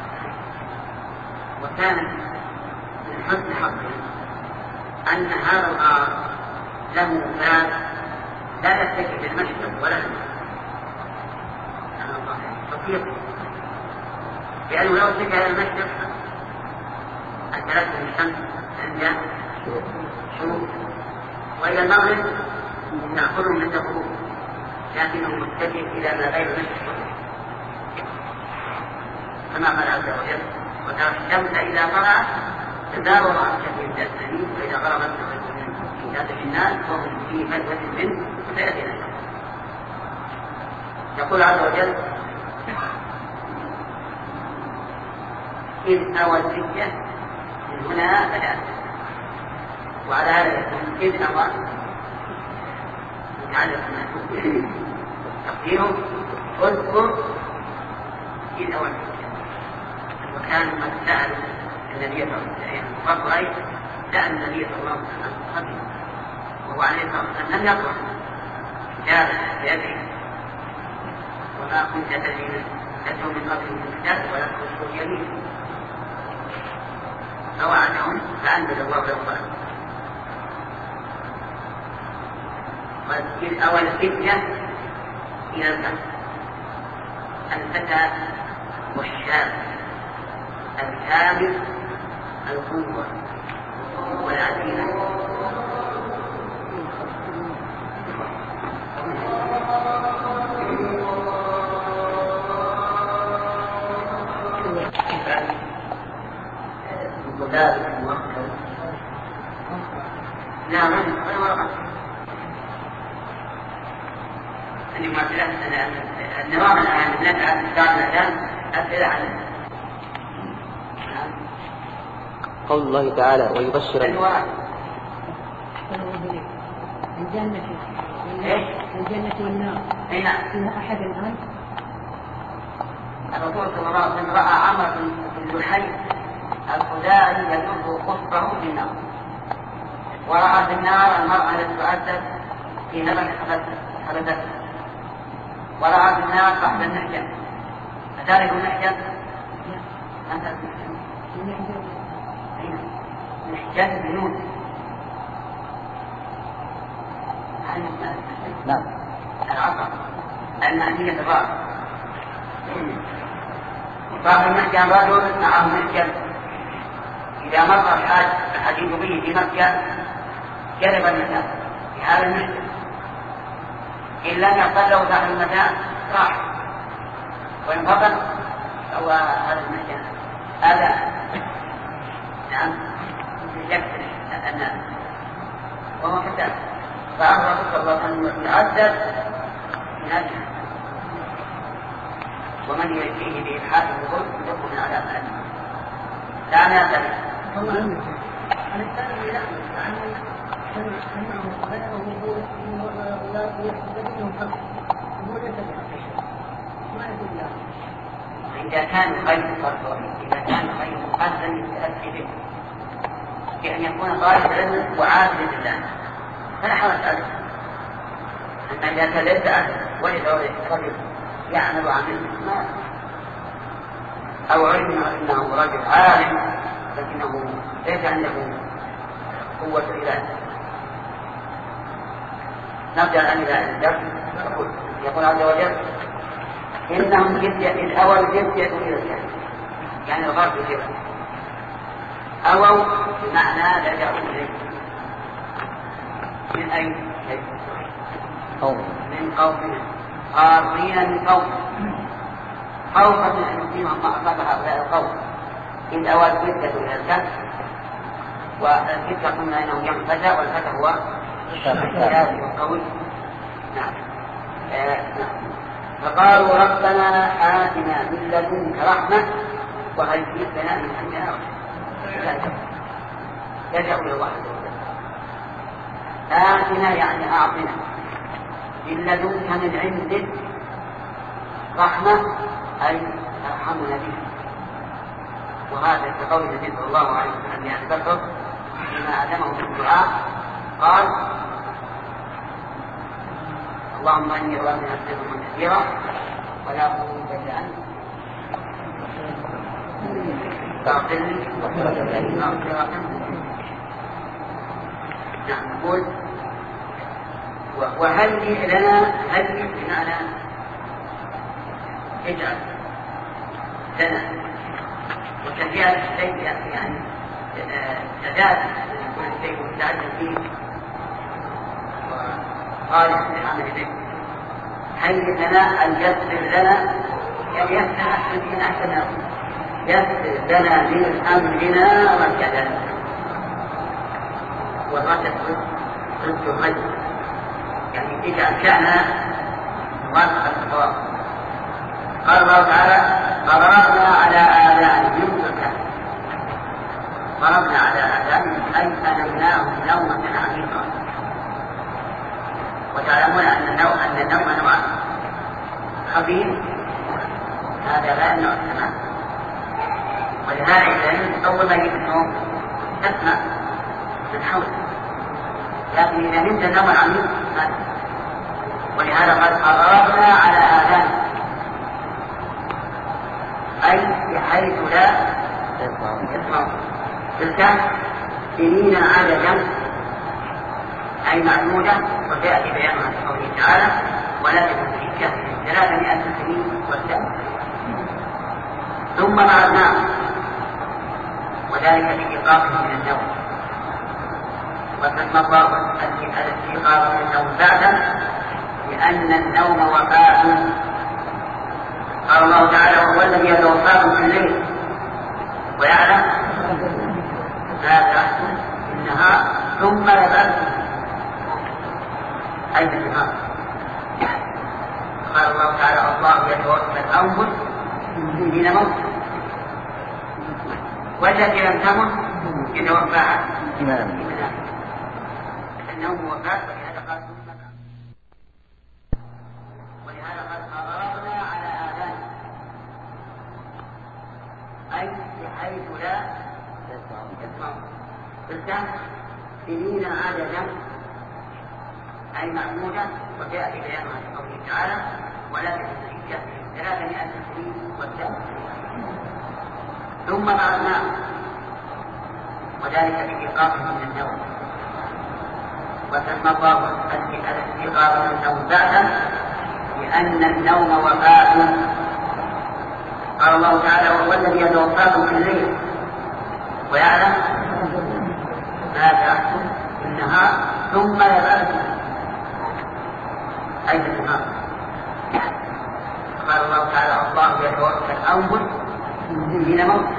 Speaker 1: وكان من حسن حظهم أن هذا الغار له باب لا يتجه للمشرق ولا للمغرب، أن الله خطير، لأنه لو اتجه إلى المشرق أدركه الشمس عند شروق، وإلى المغرب تأخذهم عند غروب، لكنه متجه إلى ما غير المشرق، كما قال عز وجل وترى الشمس إذا طلعت تداور عن شكل الجسد، وإذا غربت في ذات الناس وهم في فجوة منه سيأتينا. يقول عز وجل إذ أوى الفتية من هنا بدأت، وعلى هذا يكون إذ أوى متعلق بما تقديره اذكر إذ أوى الفتية. وكانوا قد سألوا النبي صلى الله عليه وسلم فقرأي سأل النبي صلى الله عليه وسلم وهو عليه الصلاة والسلام لم يقرأ كتابا بيده، وما كنت تدري تتلو من قبل من كتاب ولا تخرج يمين، فوعدهم فأنزل الله له القرآن. وإذ أوى الفتية إلى الفتى، الفتى والشاب الكامل القوة والعزيمة. لا من ولا ورقة اللي ما تلاحظ النظام الآن نفعل بعض الأحيان أسئلة عنه.
Speaker 2: قول الله تعالى ويبشر
Speaker 3: الجنة الجنة والنار فيها أحد الآن
Speaker 1: الرسول صلى الله عليه وسلم رأى عمرو بن لحي الخزاعي يجر خصبه في النار، ورأى في النار المرأة التي تعذب في لبن حبتها، ورأى في النار صاحب المحجن. فتعرف المحجن؟ أنت محجن بنون.
Speaker 2: نعم.
Speaker 1: العصر المعنية الراس. صاحب المحجن رجل معه محجن، إذا مر الحديث به في مكة جلب المتاع في هذا المحجن، إن لم يحصل له صاحب المتاع راح، وإن فقد هو هذا المحجن هذا نعم يكسر الناس وهو كذاب. فأمر صلى الله عليه وسلم يعذب من أجله، ومن يأتيه بإلحاد الظلم يكون من عذاب أليم. لا نعترف. إذا كان خير فرض، إذا كان خير مقدم للتأسي به بأن يكون طالب علم وعابد لله فلا حرج عليه. أما إذا تلذ ولد رجل يعمل عمل أو علم أنه رجل عالم لكنه ليس عنده قوة العلاج. نرجع الآن إلى الدرس. يقول عز وجل إنهم جدية إذ أووا جدية إلى الكهف، يعني الغرب جدية أووا بمعنى لجأوا إليه. من أي شيء؟ من قومنا قارين من قوم خوفا من أن يصيبهم ما أصاب هؤلاء القوم. إذ أووا جدية إلى الكهف، والفتى قلنا أنه جمع فتى، والفتى هو الشاب والقوي. نعم. آه نعم. فقالوا ربنا آتنا من لدنك رحمة وهيئ لنا من أمرنا رشدا. يدعو إلى الله عز وجل. آتنا يعني أعطنا من لدنك من عندك رحمة أي ارحمنا بها. وهذا كقول النبي صلى الله عليه وسلم لأبي بكر فيما علمه في الدعاء قال اللهم إني أرى من أسلم كثيرا ولا أقول إلا أنت فاغفر لي مغفرة. نعم. نقول وهل لنا هل بمعنى اجعل لنا وكثيرا الشيء يعني سداد يكون الشيء مستعدا فيه قال العمل به. هيئ لنا أن يسر لنا يعني يسر أحسن من أحسن يسر لنا من أمرنا رشدا. والرشد ضد الغي، يعني اجعل شأننا موافقا للصواب. قال الله تعالى ضربنا على آذانهم ضربنا على آذانهم أي أنمناهم نومة عميقة. وتعلمون أن النوم أن النوم نوعان خفيف هذا لا يمنع السماع، ولهذا إذا أول ما يجي النوم تسمع من حولك، لكن إذا نمت النوم العميق ماذا؟ ولهذا قد قررنا على آذان أي بحيث لا يسمعون تلك سنين عادة أي معدودة. وسيأتي بيانها في قوله تعالى ولا تكن في الكهف ثلاثمائة سنين والسنة ثم بعدناه، وذلك لإيقاظهم من النوم. وقد مضى الاستيقاظ من النوم بعدا لأن النوم وفاة. قال الله تعالى وهو الذي يتوفاكم في الليل ويعلم ما تعملون في النهار ثم يبعثكم أي في النهار. قال الله تعالى الله يتوفى الأنفس حين موتها والتي لم تمت يتوفاها النوم وفاة. ولهذا قال ولهذا قال قررنا على آذان حيث لا يسمعون. بالجمع سنين عددا أي معمودة، وجاء في بيانها في قوله تعالى ولكن الحجة ثلاثمائة سنين والدم ثم بعدناه، وذلك بإيقاظهم من النوم. وسمى الله الاستيقاظ من النوم بعدا لأن النوم وفاة. قال الله تعالى وهو الذي يتوفاكم في الليل ويعلم ما تحكم في النهار ثم يبعثكم أي في النهار. قال الله تعالى الله يتوفى الأنفس حين موت،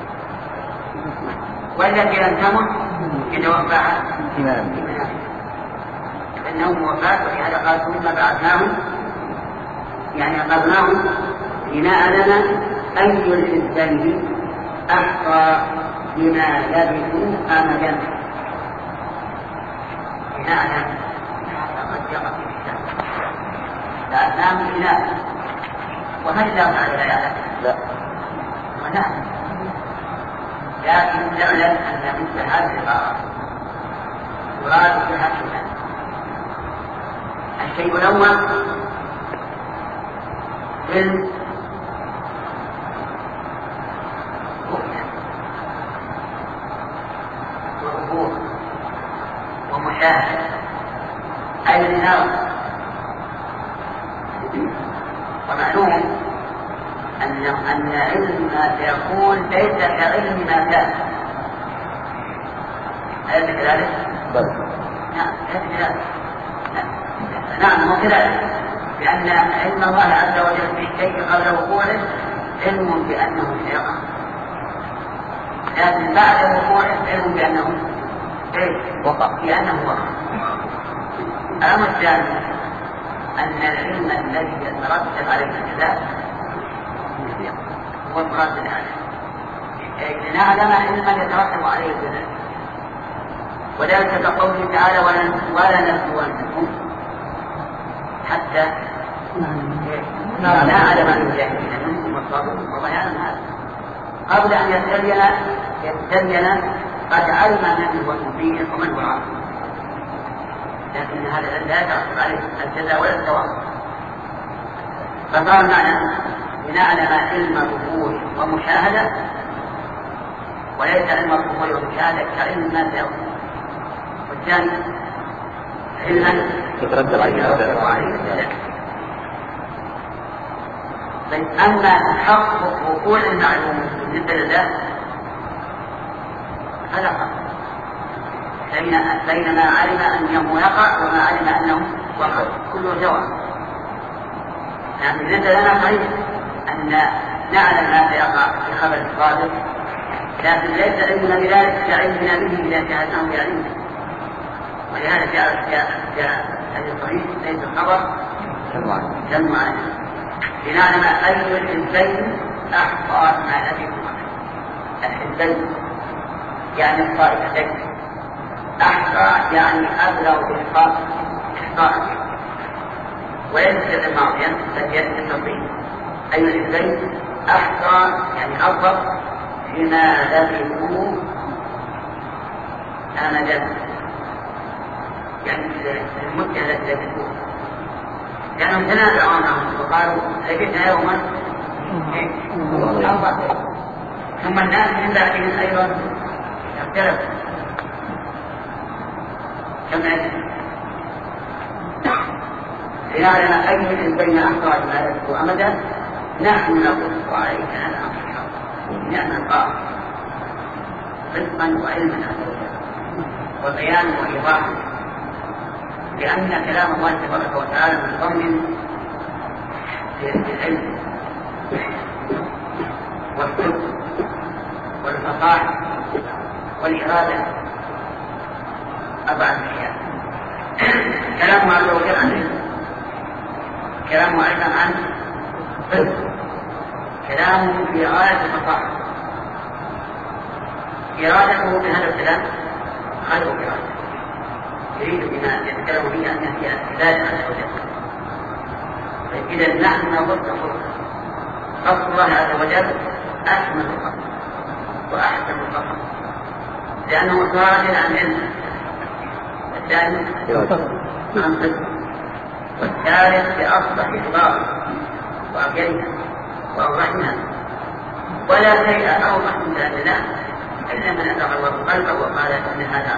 Speaker 1: والتي لم تمت يتوفاها النوم وفاة. ولهذا قال ثم بعثناهم يعني أخذناهم لنعلم أي الحزبين أحصى بما لبثوا أمدا. لنعلم قد يقف في الشمس بعثناهم لنعلم، وهل الله تعالى لا يعلم؟
Speaker 2: لا
Speaker 1: ونعلم، لكن نعلم أن مثل هذه العبارة يراد بها شيئا. الشيء الأول علم رؤية وعبور ومشاهدة أي نرى. ومعلوم أن أن علم ما سيكون ليس كعلم ما كان. أليس كذلك؟ نعم أليس كذلك؟ نعم هو كذلك، لأن علم الله عز وجل في الشيء قبل وقوعه علم بأنه سيقع، لكن بعد وقوعه علم بأنه وقع بأنه وقع. الأمر الثاني أن العلم الذي يترتب عليه الجزاء هو المراد بالعلم، لنعلم علما يترتب عليه الجزاء. وذلك كقوله تعالى ولا نبلونكم حتى نعلم المجاهدين منكم والصابرين. والله يعلم هذا قبل أن يتبين يتبين قد علم من هو المطيع ومن هو العاصي، لكن هذا لا يترتب عليه الجزاء ولا الثواب. فقال معنا لنعلم علم الظهور ومشاهدة، وليس علم الظهور ومشاهدة كعلم ما سيكون. والثاني علما
Speaker 2: يترتب عليه.
Speaker 1: أما تحقق وقوع المعلوم بالنسبة لله هذا فرق بين ما علم أنه يقع وما علم أنه وقع، كله سواء. يعني بالنسبة لنا صحيح أن نعلم ما سيقع في خبر الصادق، لكن ليس علمنا بذلك كعلمنا به إذا شاهدناه بعلمه. ولهذا جاء الصحيح ليس الخبر جمع لنعلم أي الحزبين أحصى ما لبثوا. الحزبين يعني الطائفتين، أحصى يعني أبلغ بالإحصاء إحصاء، وليس فعل ماضيا بل يتصل. أي الحزبين أحصى يعني أفضل بما لبثوا أمدا، يعني المدة التي لبثوها، لأنهم تنازعوا عنهم وقالوا لبثنا يوما أربعة، ثم الناس من بعدهم أيضا اختلفوا كم عدد. لنعلم أي الحزبين أحصى بما لبثوا أمدا نحن نقص عليك على أمر الحق نعم القائل صدقا وعلما وبيانا وإيضاحا، لأن كلام الله تبارك وتعالى من ضمن العلم والصدق والفصاحة والإرادة أربعة أشياء. كلامه عز وجل عن علم، كلامه أيضا عن صدق، كلامه في غاية الفصاحة، إرادته بهذا الكلام خير إرادة يريد بما يتكلم به أن يأتي عبادة عز وجل. إذا نحن نقول قصد الله عز وجل أكمل القصد، وأحسن البصر لأنه خارج عن علم. الثاني عن صدق. والثالث بأصبح إخبار وأجلها وأوضحها. ولا شيء أوضح من ذلك لا إلا من أدرك الله قلبه وقال إن هذا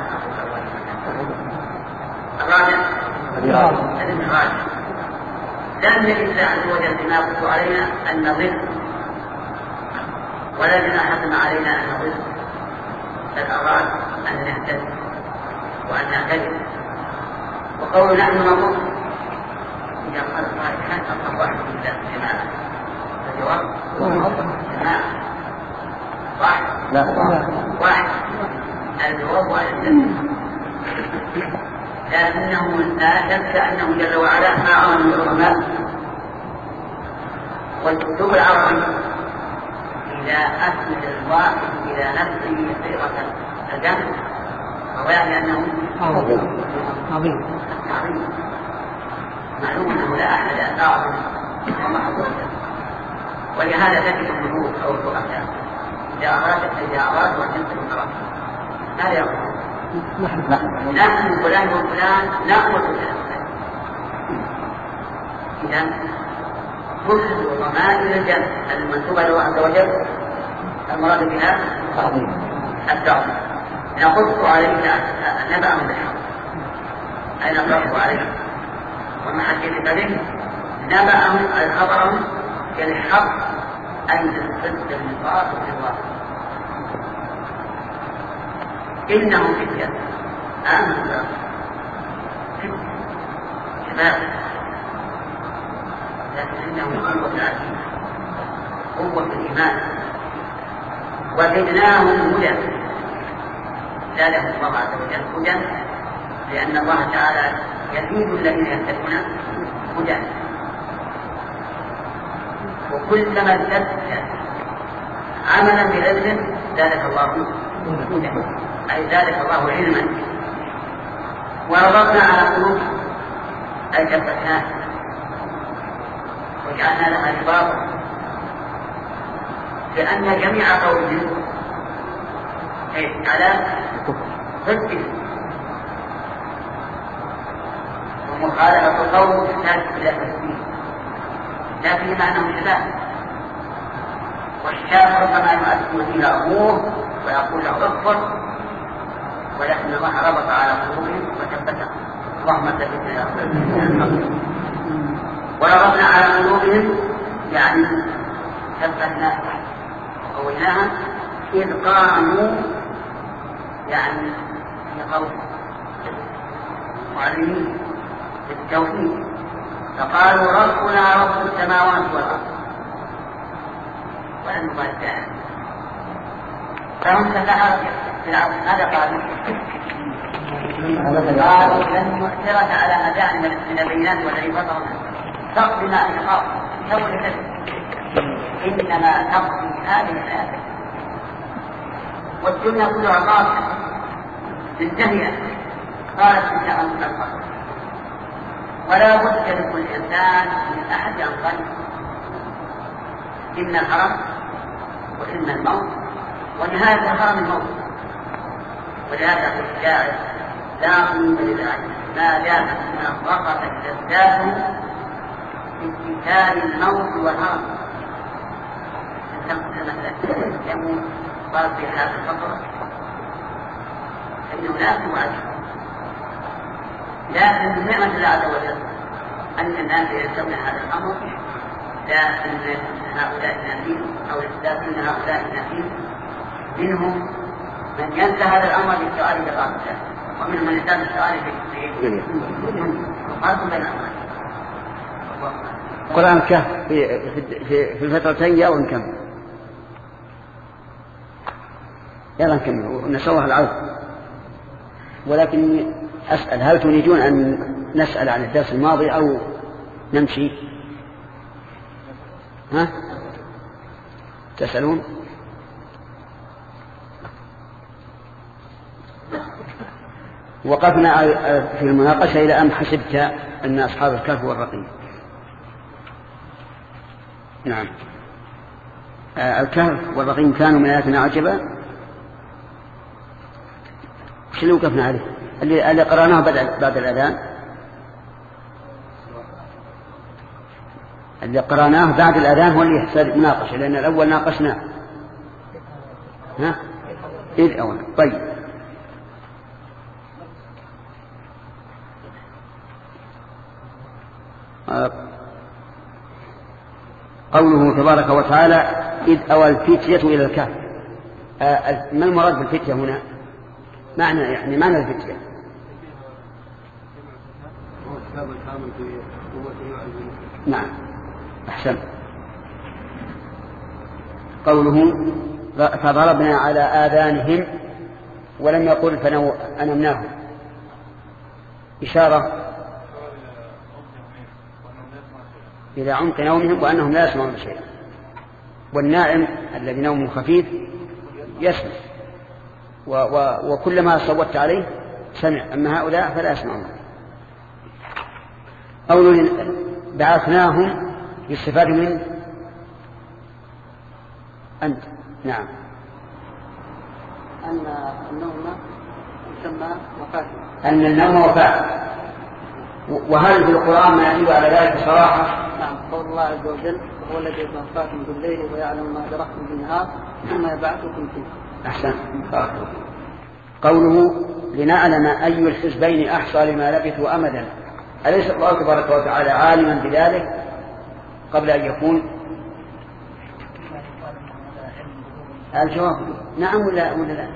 Speaker 1: الرابع الإنفراد. لم يجد الله عز وجل بما قلت علينا أن نضل ولا جناح علينا أن نضل، بل أراد أن نهتدي وأن نهتدي. وقول نحن نقول إذا قال صالحا أصبح واحد من ذات الجماعة الجواب جماعة واحد
Speaker 2: لا
Speaker 1: واحد الجواب واحد، لكنه لا شك أنه جل وعلا ما أعلم العلماء والكتب العربي إذا أسند الواحد إلى نفسه صيغة الجمع فهو يعني أنه عظيم عظيم. معلوم أنه لا أحد أعظم من الله عز وجل، ولهذا تجد الملوك أو الرؤساء إذا أراد إذا أراد أن ينصر الرأس هذا يقول نحن فلان وفلان نأمر فلان. إذن كل ضمائر الجنة المنسوبة له عز وجل المراد بها التعظيم. نقص عليك نبأ من الحق أي نقص عليك وما حكيت به نبأهم الخبرهم كالحق أي بالصدق المطاط والله إنهم في الجنة آمنوا شباب، لكن إنهم قوة العزيز قوة الإيمان. وزدناهم هدى زادهم الله عز وجل هدى لأن الله تعالى يزيد الذين يتقون هدى. وكلما ازددت عملا بعلمه زادك الله هدى أي زادك الله علما. وربطنا على قلوبهم أي ثبتناه وجعلنا لها رباطا، لأن جميع قولهم على صدق ومخالفة القول تحتاج إلى تسليم لا في معنى شباب. والشاب ربما يؤثر إلى أبوه ويقول له اغفر، ولكن الله ربط على قلوبهم وثبتهم. اللهم ثبتنا يا رب. وربطنا على قلوبهم يعني ثبتناها وقويناها إذ قاموا يعني يقول معلمين بالتوحيد فقالوا ربنا رب السماوات والأرض ولم يقال ذلك فهم تسحروا في العرض. هذا قالوا قالوا لن يؤثرك على مداعي من البينات والذي فطرنا تقضي ما انتقاط سوى لكذب إنما تقضي هذه الآية والدنيا كلها قاطعة منتهية قالت إنها أنت الفضل. ولا بد لكل إنسان من أحد أن قال إن الحرم وإن الموت ونهاية الحرم الموت. ولهذا في الشاعر لا قيمة للعين ما دام أن وقفت تزداد في ابتكار الموت والهرم. مثلا يموت قال في هذا الفقر فإنه لا توعد، لكن من نعمة الله عز وجل أن الناس يلزمون هذا الأمر، لكن هؤلاء الناسين أو لكن هؤلاء الناسين منهم من ينسى هذا الأمر للسؤال بقاء ومنهم من ينسى السؤال بالتسليم وقالوا بين الأمرين.
Speaker 4: قرآن الكهف في في في الفترتين جاءوا نكمل يلا نكمل ونسأل الله العافية. ولكن أسأل هل تريدون أن نسأل عن الدرس الماضي أو نمشي؟ ها تسألون؟ وقفنا في المناقشة إلى أن حسبت أن أصحاب الكهف والرقيم. نعم الكهف والرقيم كانوا من آياتنا عجبا وش اللي وقفنا عليه اللي, اللي قرأناه بعد, بعد الأذان اللي قرأناه بعد الأذان هو اللي يحتاج مناقشة لأن الأول ناقشناه ها إذ أولا. طيب قوله تبارك وتعالى إذ أوى الفتية إلى الكهف. ما المراد بالفتية هنا؟ معنى يعني معنى الفتية نعم أحسن. قوله فضربنا على آذانهم ولم يقل فأنمناهم إشارة إلى عمق نومهم وأنهم لا يسمعون شيئا. والنائم الذي نومه خفيف يسمع و و وكلما صوت عليه سمع، أما هؤلاء فلا يسمعون. قوله بعثناهم يستفاد من أنت نعم
Speaker 3: أن النوم يسمى وفاة
Speaker 4: أن النوم وفاة. وهل في القرآن ما يدل على ذلك صراحة؟
Speaker 3: نعم قول الله عز وجل هو الذي يتوفاكم بالليل ويعلم ما جرحتم بالنهار ثم يبعثكم فيه.
Speaker 4: أحسن. قوله لنعلم أي الحزبين أحصى لما لبثوا أمدا. أليس الله تبارك وتعالى عالما بذلك قبل أن يكون؟ الجواب نعم ولا ولا لا؟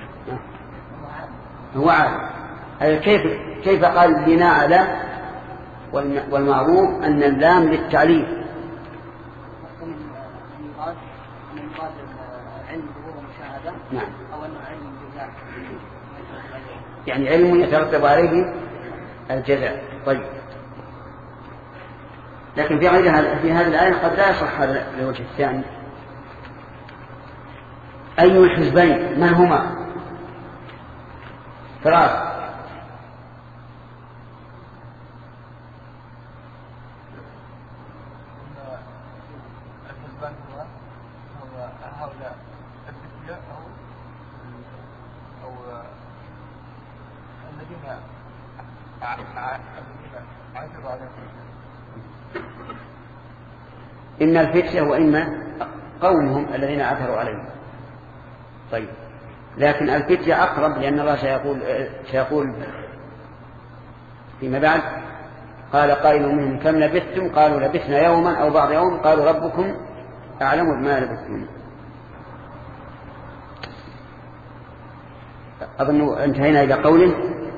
Speaker 4: هو عالم. كيف كيف قال لنعلم والمعروف أن اللام للتعليم. نعم. يعني علم يترتب عليه الجزاء. طيب لكن في غير في هذه الآية قد لا يصح هذا الوجه الثاني. أي الحزبين من هما؟ فراس إن الفتية وإما قومهم الذين عثروا عليهم. طيب لكن الفتية أقرب لأن الله سيقول, سيقول فيما بعد قال قائل منهم كم لبثتم قالوا لبثنا يوما أو بعض يوم قالوا ربكم أعلم بما لبثتم. أظن انتهينا إلى قوله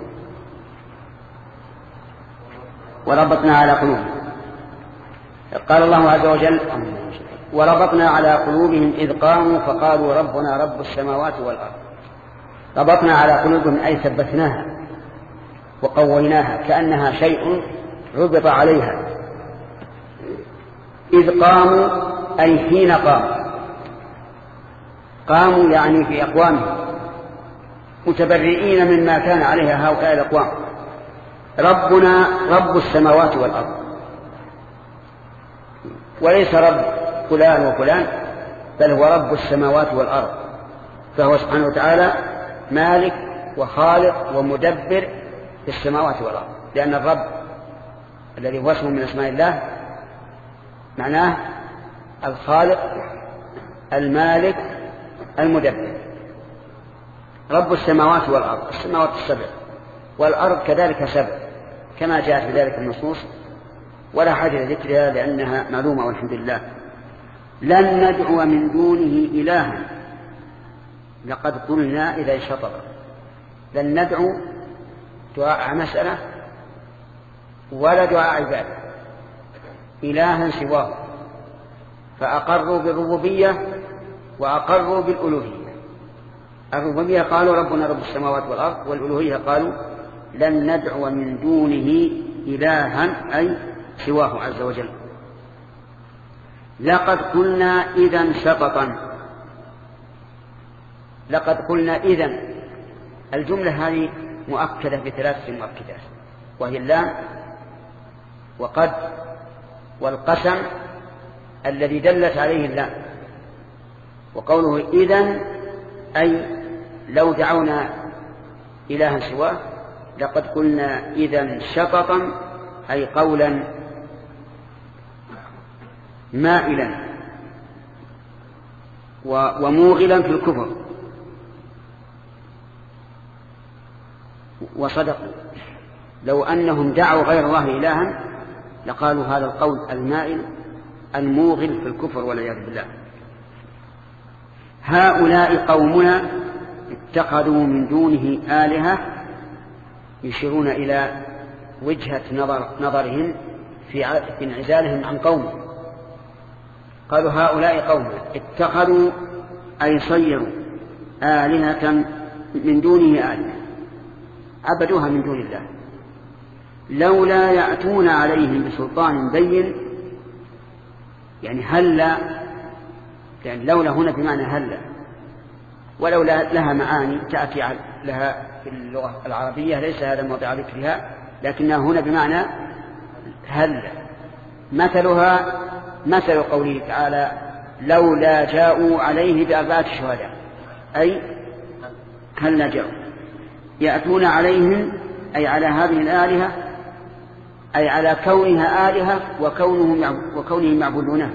Speaker 4: وربطنا على قلوبهم. قال الله عز وجل وربطنا على قلوبهم إذ قاموا فقالوا ربنا رب السماوات والأرض. ربطنا على قلوبهم أي ثبتناها وقويناها كأنها شيء ربط عليها. إذ قاموا أي حين قاموا. قاموا يعني في أقوامهم متبرئين مما كان عليها هؤلاء الأقوام. ربنا رب السماوات والأرض وليس رب فلان وفلان بل هو رب السماوات والأرض. فهو سبحانه وتعالى مالك وخالق ومدبر في السماوات والأرض لأن الرب الذي هو اسم من اسماء الله معناه الخالق المالك المدبر. رب السماوات والأرض السماوات السبع والأرض كذلك سبع كما جاءت بذلك النصوص ولا حاجة لذكرها لأنها معلومة والحمد لله. لن ندعو من دونه إلها لقد قلنا إذا شطر. لن ندعو دعاء مسألة ولا دعاء عبادة إلها سواه. فأقروا بالربوبية وأقروا بالألوهية. الربوبية قالوا ربنا رب السماوات والأرض والألوهية قالوا لن ندعو من دونه إلها أي سواه عز وجل. لقد قلنا إذن شططا. لقد قلنا إذن. الجملة هذه مؤكدة بثلاثة مؤكدات وهي اللام وقد والقسم الذي دلت عليه اللام. وقوله إذن أي لو دعونا إلها سواه لقد قلنا إذا شططا أي قولا مائلا وموغلا في الكفر وصدقوا. لو أنهم دعوا غير الله إلها لقالوا هذا القول المائل الموغل في الكفر والعياذ بالله. هؤلاء قومنا اتخذوا من دونه آلهة، يشيرون إلى وجهة نظر نظرهم في انعزالهم عن قومه. قالوا هؤلاء قومنا اتخذوا أي صيروا آلهة من دونه آلهة، عبدوها من دون الله، لولا يأتون عليهم بسلطان بين. يعني هلا، يعني لولا هنا بمعنى هلا، ولولا لها معاني تأتي لها في اللغة العربية، ليس هذا موضع ذكرها، لكنها هنا بمعنى هلا. مثلها مثل قوله تعالى لولا جاءوا عليه بأربعة شهداء، أي هلا جاءوا. يأتون عليهم أي على هذه الآلهة، أي على كونها آلهة وكونهم وكونهم يعبدونها.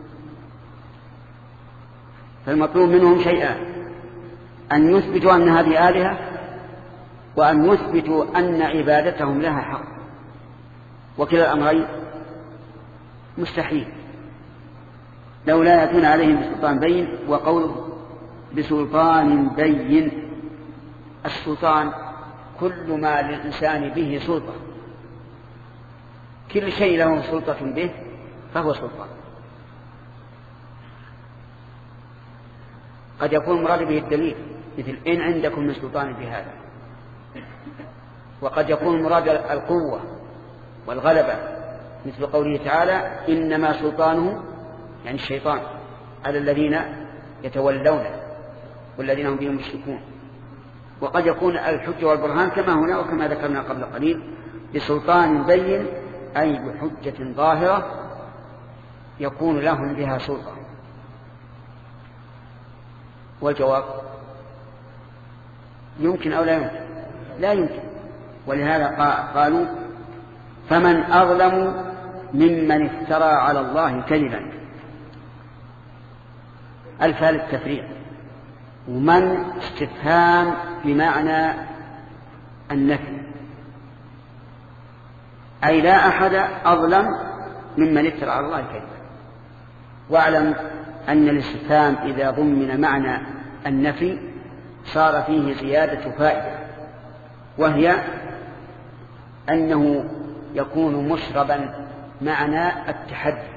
Speaker 4: فالمطلوب منهم شيئان: أن يثبتوا أن هذه آلهة، وأن يثبتوا أن عبادتهم لها حق، وكلا الأمرين مستحيل. لولا يأتون عليهم بسلطان بين، وقوله بسلطان بين، السلطان كل ما للإنسان به سلطة، كل شيء له سلطة به فهو سلطان. قد يكون مراد به الدليل، مثل إن عندكم من سلطان بهذا، وقد يكون مراد القوة والغلبة، مثل قوله تعالى إنما سلطانه يعني الشيطان على الذين يتولونه والذين هم بهم مشركون. وقد يكون الحجة والبرهان كما هنا وكما ذكرنا قبل قليل بسلطان بين، أي بحجة ظاهرة يكون لهم بها سلطة. والجواب يمكن أو لا يمكن؟ لا يمكن. ولهذا قالوا فمن أظلم ممن افترى على الله كذبا، الفاء للتفريق، ومن استفهام بمعنى النفي، أي لا أحد أظلم ممن افترى على الله كذبا. واعلم أن الاستفهام إذا ضمن معنى النفي صار فيه زيادة فائدة، وهي أنه يكون مشربا معنى التحدي،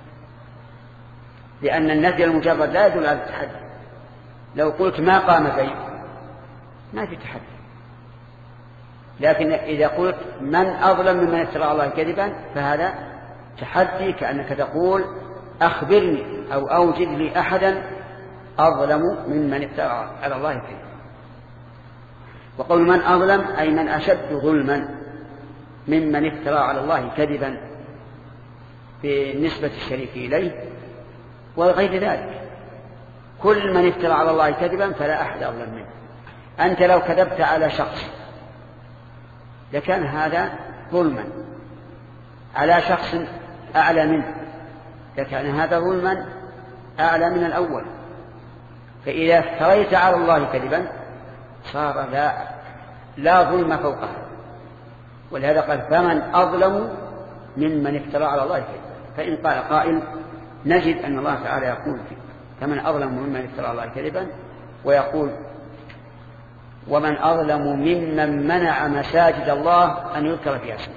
Speaker 4: لأن النفي المجرد لا يدل على التحدي. لو قلت ما قام زيد ما في تحدي، لكن إذا قلت من أظلم ممن افترى على الله كذبا فهذا تحدي، كأنك تقول أخبرني أو أوجد لي أحدا أظلم ممن افترى على الله كذبا. وقول من أظلم أي من أشد ظلما ممن افترى على الله كذبا بالنسبة الشريك إليه وغير ذلك. كل من افترى على الله كذبا فلا أحد أظلم منه. أنت لو كذبت على شخص لكان هذا ظلما، على شخص أعلى منه لكان هذا ظلما أعلى من الأول. فإذا افتريت على الله كذبا صار لا, لا ظلم فوقه. ولهذا قال فمن أظلم ممن افترى على الله كذبا. فإن قال قائل نجد أن الله تعالى يقول فمن أظلم ممن افترى على الله كذبا، ويقول ومن أظلم ممن منع مساجد الله أن يذكر فيها اسمه.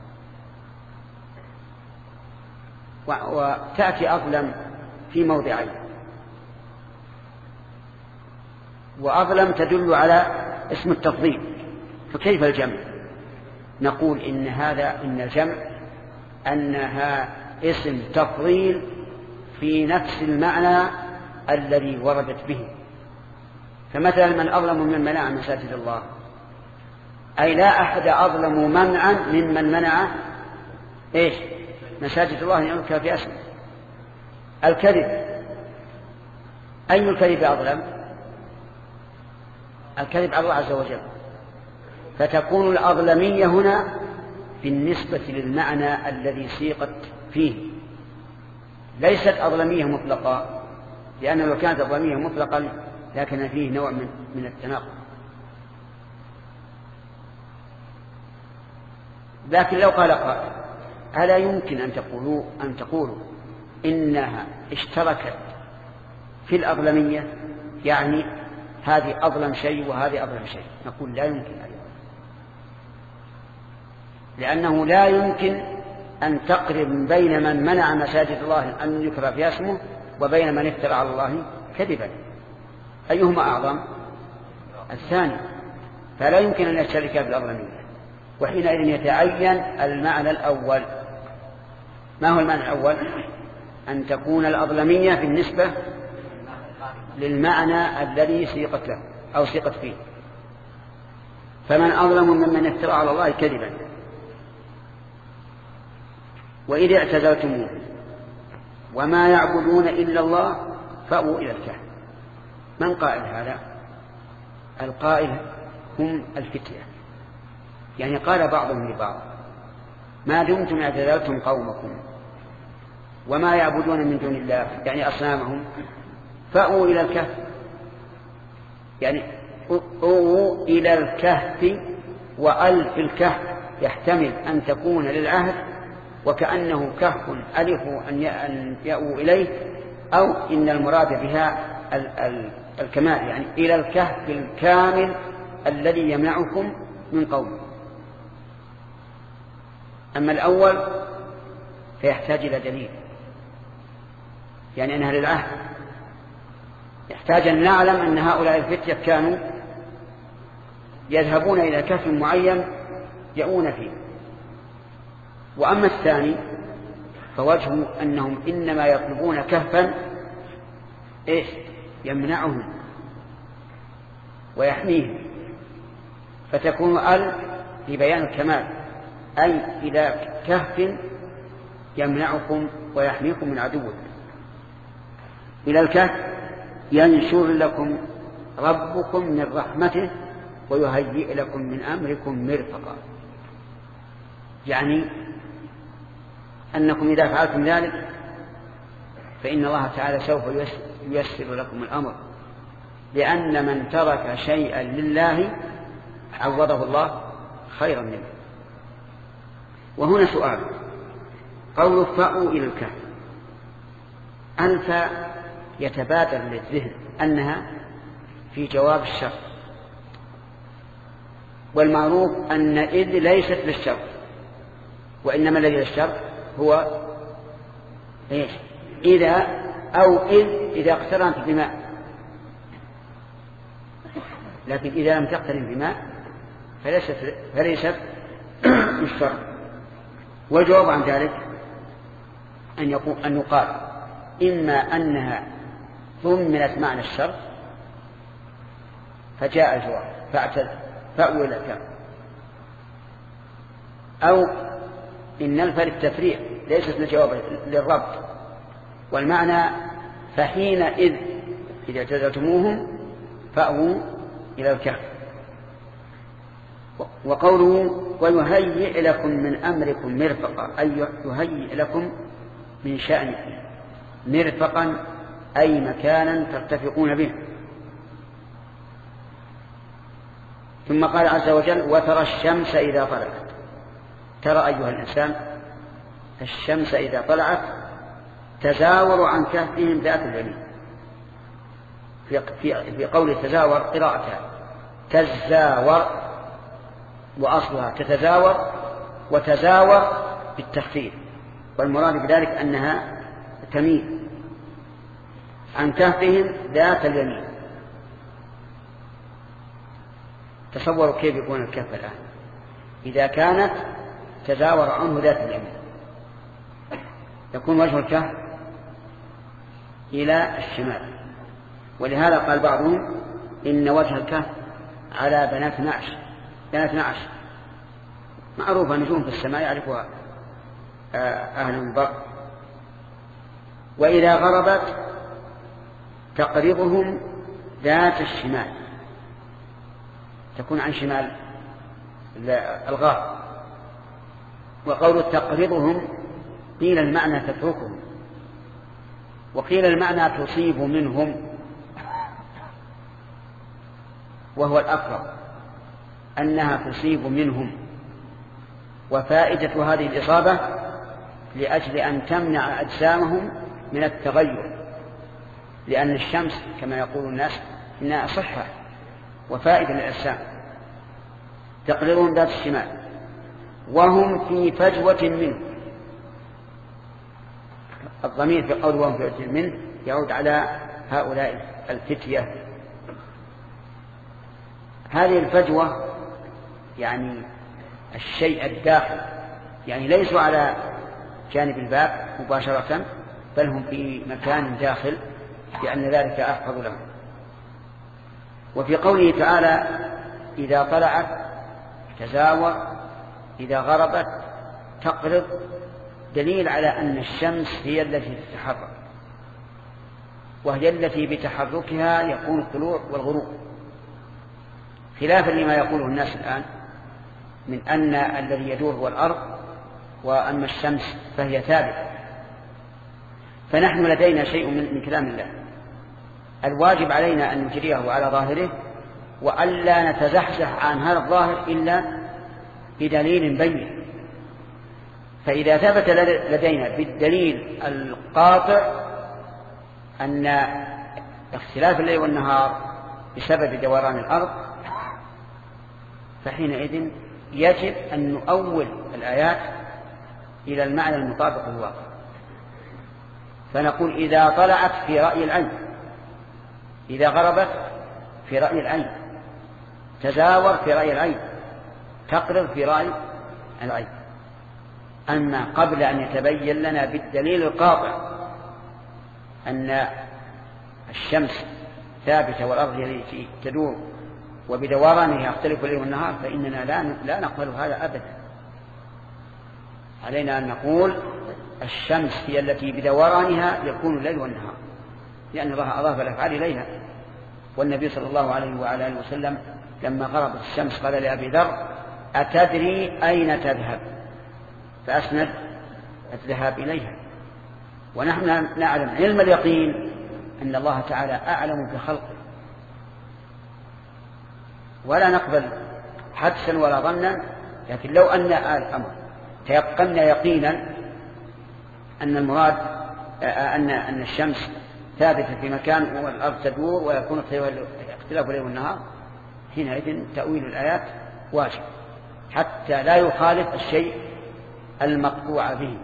Speaker 4: وتأتي أظلم في موضعين، وأظلم تدل على اسم التفضيل، فكيف الجمع؟ نقول إن هذا إن الجمع أنها اسم تفضيل في نفس المعنى الذي وردت به. فمثلا من أظلم ممن منع مساجد الله، أي لا أحد أظلم منعا ممن منع إيش مساجد الله أن يذكر في اسمه. الكذب، أي الكذب أظلم؟ الكذب على الله عز وجل، فتكون الأظلمية هنا بالنسبة للمعنى الذي سيقت فيه، ليست أظلمية مطلقة، لأن لو كانت أظلمية مطلقا لكن فيه نوع من, من التناقض. لكن لو قال قائل ألا يمكن أن تقولوا, أن تقولوا إنها اشتركت في الأظلمية، يعني هذه أظلم شيء وهذه أظلم شيء؟ نقول لا يمكن أيضا، لأنه لا يمكن أن تقرب بين من منع مساجد الله أن يذكر فيها اسمه وبين من افترى على الله كذبا. أيهما أعظم؟ الثاني. فلا يمكن أن يشترك في الأظلمية، وحينئذ يتعين المعنى الأول. ما هو المعنى الأول؟ أن تكون الأظلمية بالنسبة للمعنى الذي سيقت له أو سيقت فيه. فمن أظلم ممن افترى على الله كذبا. وإذا اعتزلتموه وما يعبدون إلا الله فأووا إلى الكهف. من قائل هذا؟ القائل هم الفتية، يعني قال بعضهم لبعض ما دمتم اعتزلتم قومكم وما يعبدون من دون الله يعني أصنامهم فأووا إلى الكهف، يعني أووا إلى الكهف. وألف الكهف يحتمل أن تكون للعهد وكأنه كهف ألفوا أن يأووا إليه، أو إن المراد بها الكمال، يعني إلى الكهف الكامل الذي يمنعكم من قومه. أما الأول فيحتاج إلى دليل، يعني أنها للعهد، يحتاج أن نعلم أن هؤلاء الفتية كانوا يذهبون إلى كهف معين يأوون فيه. وأما الثاني فوجهه أنهم إنما يطلبون كهفا إيش يمنعهم ويحميهم، فتكون ال لبيان الكمال، أي إلى كهف يمنعكم ويحميكم من عدوكم. إلى الكهف ينشر لكم ربكم من رحمته ويهيئ لكم من أمركم مرفقا، يعني أنكم إذا فعلتم ذلك فإن الله تعالى سوف ييسر لكم الأمر، لأن من ترك شيئا لله عوضه الله خيرا منه. وهنا سؤال، قول فأووا إلى الكهف، أنت يتبادر للذهن أنها في جواب الشرط، والمعروف أن إذ ليست للشرط، وإنما الذي للشرط هو إيش؟ إذا أو إذ إذا اقترنت بماء، لكن إذا لم تقترن بماء فليست فليست للشرط. والجواب عن ذلك أن يقول أن يقال إما أنها ضمنت معنى الشرط فجاء الجواب فأووا إلى الكهف، أو إن الفاء للتفريع ليست للجواب للربط، والمعنى فحينئذ إذا اعتزلتموهم فأووا إلى الكهف. وقوله ويهيئ لكم من أمركم مرفقا، أي يهيئ لكم من شأنكم مرفقا، أي مكانا ترتفقون به. ثم قال عز وجل وترى الشمس إذا طلعت. ترى أيها الإنسان الشمس إذا طلعت تزاور عن كهفهم ذات اليمين. في قول تزاور قراءتها تزاور، وأصلها تتزاور وتزاور بالتخفيف، والمراد بذلك أنها تميل عن كهفهم ذات اليمين. تصوروا كيف يكون الكهف الآن إذا كانت تزاور عنه ذات اليمين، يكون وجه الكهف إلى الشمال. ولهذا قال بعضهم إن وجه الكهف على بنات نعش. بنات نعش معروفة نجوم في السماء يعرفها أهل البر، وإذا غربت تقرضهم ذات الشمال، تكون عن شمال الغار. وقول تقرضهم قيل المعنى تتركهم، وقيل المعنى تصيب منهم، وهو الأقرب أنها تصيب منهم. وفائدة هذه الإصابة لأجل أن تمنع أجسامهم من التغير، لأن الشمس كما يقول الناس إنها صحة وفائدة للأجسام. تقرضهم ذات الشمال وهم في فجوة منه. الضمير في قول وهم في فجوة منه يعود على هؤلاء الفتية. هذه الفجوة يعني الشيء الداخل، يعني ليسوا على جانب الباب مباشرة، بل هم في مكان داخل، لأن ذلك أحفظ لهم. وفي قوله تعالى إذا طلعت تزاور، إذا غربت تقرض، دليل على أن الشمس هي التي تتحرك، وهي التي بتحركها يكون الطلوع والغروب، خلافا لما يقوله الناس الآن من أن الذي يدور هو الأرض، وأما الشمس فهي ثابتة. فنحن لدينا شيء من كلام الله، الواجب علينا أن نجريه على ظاهره، وألا نتزحزح عن هذا الظاهر إلا بدليل بين. فإذا ثبت لدينا بالدليل القاطع أن اختلاف الليل والنهار بسبب دوران الأرض، فحينئذ يجب أن نؤول الآيات إلى المعنى المطابق للواقع. فنقول إذا طلعت في رأي العين، إذا غربت في رأي العين، تزاور في رأي العين، تقرض في رأي العين. أما قبل أن يتبين لنا بالدليل القاطع أن الشمس ثابتة والأرض التي تدور وبدورانها يختلف الليل والنهار، فإننا لا لا نقبل هذا أبدا. علينا أن نقول الشمس هي التي بدورانها يكون الليل والنهار، لأن الله أضاف الأفعال إليها. والنبي صلى الله عليه وعلى آله وسلم لما غربت الشمس قال لأبي ذر أتدري أين تذهب؟ فأسند الذهاب إليها. ونحن نعلم علم اليقين أن الله تعالى أعلم بخلقه، ولا نقبل حدسا ولا ظنا. لكن لو أن الأمر تيقنا يقينا أن المراد أن أن الشمس ثابتة في مكان والأرض تدور ويكون اختلاف الليل والنهار، حينئذ تأويل الآيات واجب حتى لا يخالف الشيء المقطوع به.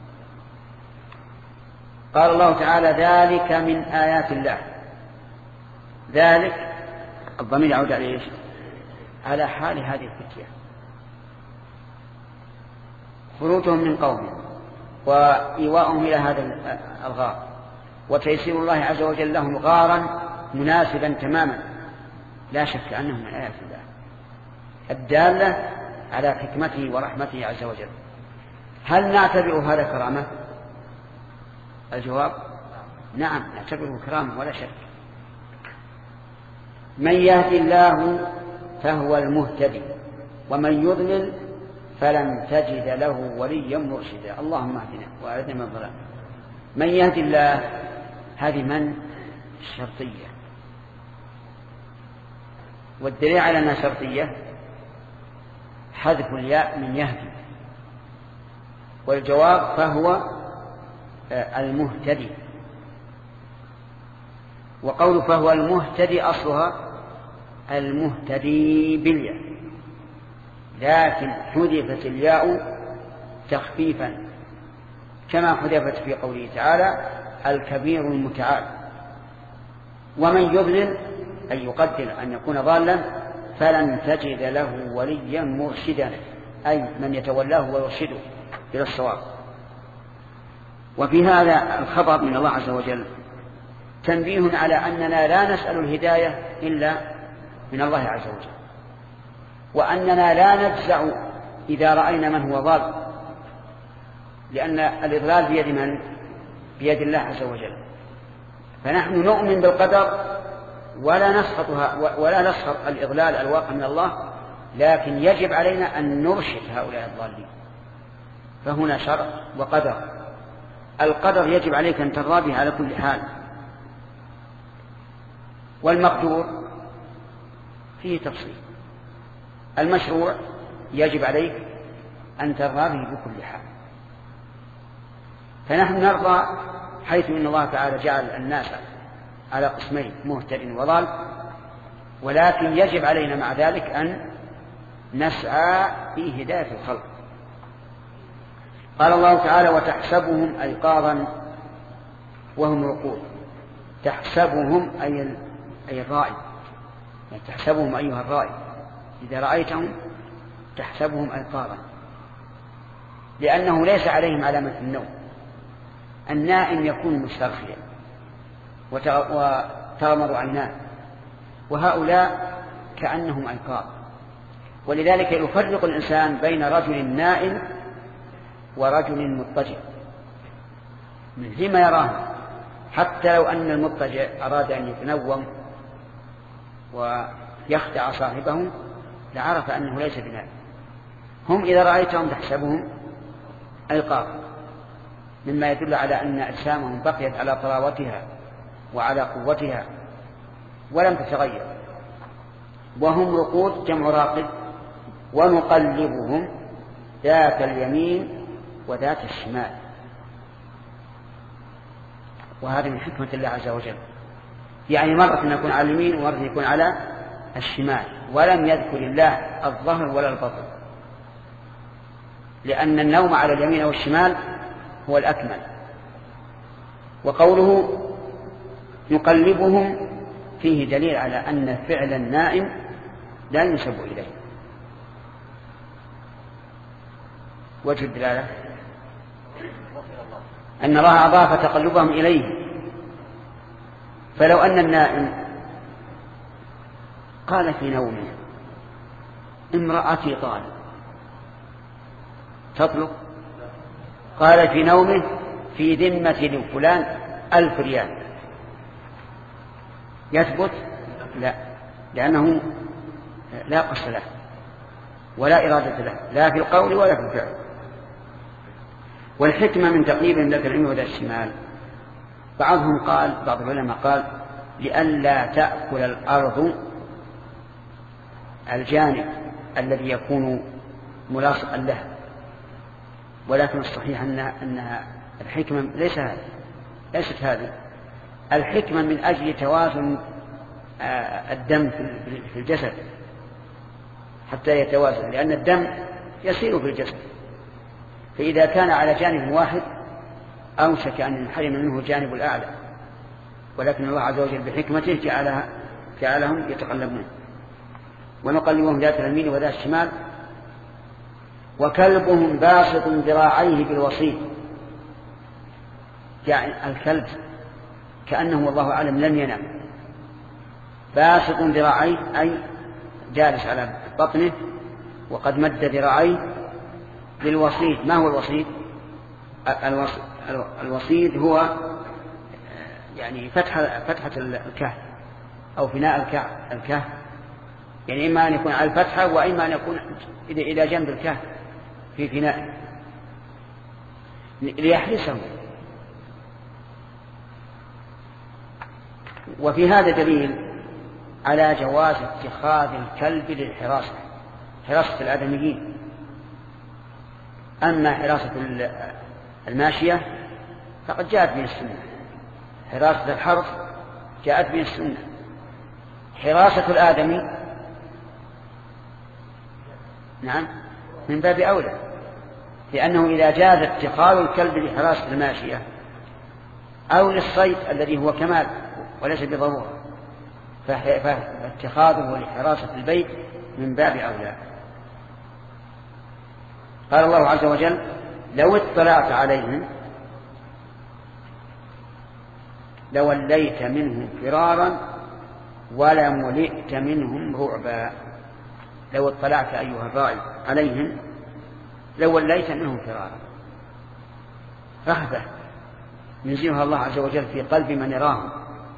Speaker 4: قال الله تعالى ذلك من آيات الله. ذلك الضمير يعود على ايش؟ على حال هذه الفتية، خروجهم من قومهم وإيواءهم إلى هذا الغار، وتيسير الله عز وجل لهم غارا مناسبا تماما، لا شك أنه من آيات الله الدالة على حكمته ورحمته عز وجل. هل نعتبر هذا كرامة؟ الجواب نعم، نعتبره كرامة ولا شك. من يهدي الله فهو المهتدي، ومن يضلل فلن تجد له وليا مرشدا. اللهم اهدنا وأعذنا من الضلال. من يهدي الله، هذه من الشرطية، والدليل على أنها شرطية حذف الياء من يهدي، والجواب فهو المهتدي. وقول فهو المهتدي أصلها المهتدي بالياء، لكن حذفت الياء تخفيفا كما حذفت في قوله تعالى الكبير المتعال. ومن يضلل أي يقدر أن يكون ضالا فلن تجد له وليا مرشدا، أي من يتولاه ويرشده إلى الصواب. وفي هذا الخبر من الله عز وجل تنبيه على أننا لا نسأل الهداية إلا من الله عز وجل، وأننا لا نجزع إذا رأينا من هو ضال، لأن الإضلال بيد من؟ بيد الله عز وجل. فنحن نؤمن بالقدر ولا نسخطها ولا نسخط الإضلال الواقع من الله لكن يجب علينا أن نرشد هؤلاء الضالين. فهنا شرع وقدر. القدر يجب عليك أن ترضى به على كل حال، والمقدور فيه تفصيل. المشروع يجب عليك أن ترضى به بكل حال. فنحن نرضى حيث إن الله تعالى جعل الناس على قسمين، مهتد وضال، ولكن يجب علينا مع ذلك أن نسعى في هداية الخلق. قال الله تعالى: وتحسبهم أيقاظا وهم رقود. تحسبهم أي أي الرائي، يعني تحسبهم أيها الرائي، إذا رأيتهم تحسبهم أيقاظا، لأنه ليس عليهم علامة النوم. النائم يكون مسترخيا وتغمض عيناه، وهؤلاء كأنهم أيقاظ. ولذلك يفرق الإنسان بين رجل نائم ورجل مضطجع من فيما يراه. حتى لو أن المضطجع أراد أن يتنوم ويخدع صاحبه لعرف أنه ليس بنائم. هم إذا رأيتهم تحسبهم أيقاظ، مما يدل على أن أجسامهم بقيت على طراوتها وعلى قوتها ولم تتغير. وهم رقود جمع راقد. ونقلبهم ذات اليمين وذات الشمال. وهذا من حكمة الله عز وجل، يعني مرة يكون على اليمين ومرة يكون على الشمال، ولم يذكر الله الظهر ولا البطن، لأن النوم على اليمين والشمال هو الأكمل. وقوله نقلبهم فيه دليل على أن فعل النائم لا ينسب إليه. وجه الدلالة أن الله أضاف تقلبهم إليه. فلو أن النائم قال في نومه امرأتي طال تطلق، قال في نومه في ذمة لفلان ألف ريال، يثبت؟ لا، لأنه لا قصد له ولا إرادة له، لا في القول ولا في الفعل. والحكمة من تقليبهم ذات اليمين وذات الشمال، بعضهم قال، بعض العلماء قال لئلا تأكل الأرض الجانب الذي يكون ملاصقا له. ولكن الصحيح أنها, أنها الحكمة ليس هذه، ليست هذه الحكمة، من أجل توازن الدم في الجسد حتى يتوازن، لأن الدم يسير في الجسد، فإذا كان على جانب واحد أوشك أن ينحرم منه الجانب الأعلى. ولكن الله عز وجل بحكمته جعلها جعلهم يتقلبون. ونقلبهم ذات اليمين وذات الشمال. وكلبهم باسط ذراعيه بالوسيط، يعني الكلب كأنه والله أعلم لم ينام، باسط ذراعيه أي جالس على بطنه وقد مد ذراعيه بالوسيط. ما هو الوسيط؟ الوسيط هو يعني فتحة فتحة الكهف أو فناء الكهف، يعني إما أن يكون على الفتحة وإما أن يكون إلى جنب الكهف في فناء ليحرسه. وفي هذا دليل على جواز اتخاذ الكلب للحراسة، حراسة الآدميين. أما حراسة الماشية فقد جاءت من السنة، حراسة الحرث جاءت من السنة. حراسة الآدمي نعم من باب أولى، لأنه إذا جاز اتخاذ الكلب لحراسة الماشية أو للصيد الذي هو كمال وليس بضرورة، فاتخاذه لحراسة البيت من باب أولى. قال الله عز وجل لو اطلعت عليهم لوليت منهم فرارا ولملئت منهم رعبا. لو اطلعت أيها الراعي عليهم لوليت منهم فرارا، رهبة ينزلها الله عز وجل في قلب من يراهم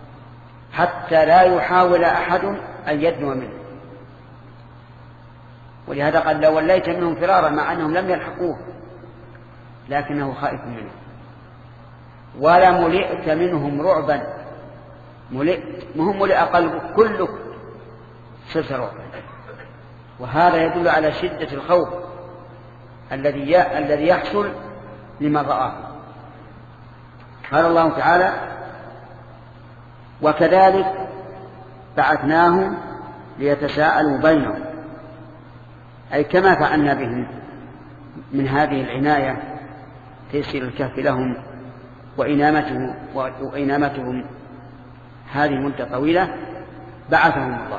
Speaker 4: حتى لا يحاول أحد أن يدنو منه. ولهذا قال لو وليت منهم فرارا، مع أنهم لم يلحقوه لكنه خائف منهم. ولا ملئت منهم رعبا، ملئت مهم ملئ قلبك كلك صرت رعبا. وهذا يدل على شدة الخوف الذي الذي يحصل لمن رآه. قال الله تعالى: وكذلك بعثناهم ليتساءلوا بينهم، أي كما فعلنا بهم من هذه العناية تيسير الكهف لهم وإنامتهم, وإنامتهم هذه مدة طويلة، بعثهم الله،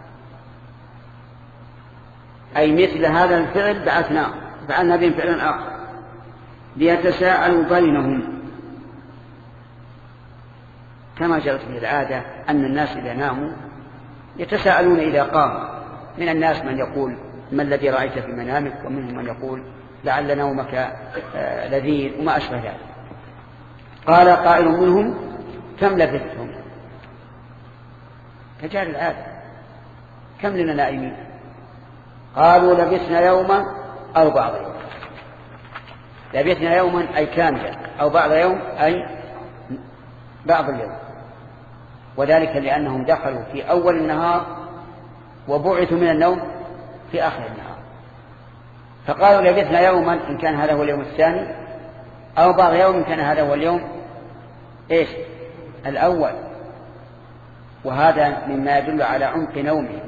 Speaker 4: أي مثل هذا الفعل بعثنا فعلنا بهم فعلا آخر ليتساءلوا بينهم، كما جرت به العادة أن الناس إذا ناموا يتساءلون إذا قاموا. من الناس من يقول: ما الذي رأيت في منامك؟ ومنهم من يقول: لعل نومك لذيذ، وما أشبه ذلك. قال قائل منهم: كم لبثتم؟ كجار العادة: كم لنا نائمين؟ قالوا: لبثنا يوما أو بعض يوم. لبثنا يوما أي كاملا، أو بعض يوم أي بعض اليوم، وذلك لأنهم دخلوا في أول النهار وبعثوا من النوم في آخر النهار، فقالوا لبثنا يوما إن كان هذا هو اليوم الثاني، أو بعض يوم إن كان هذا هو اليوم إيش الأول، وهذا مما يدل على عمق نومهم.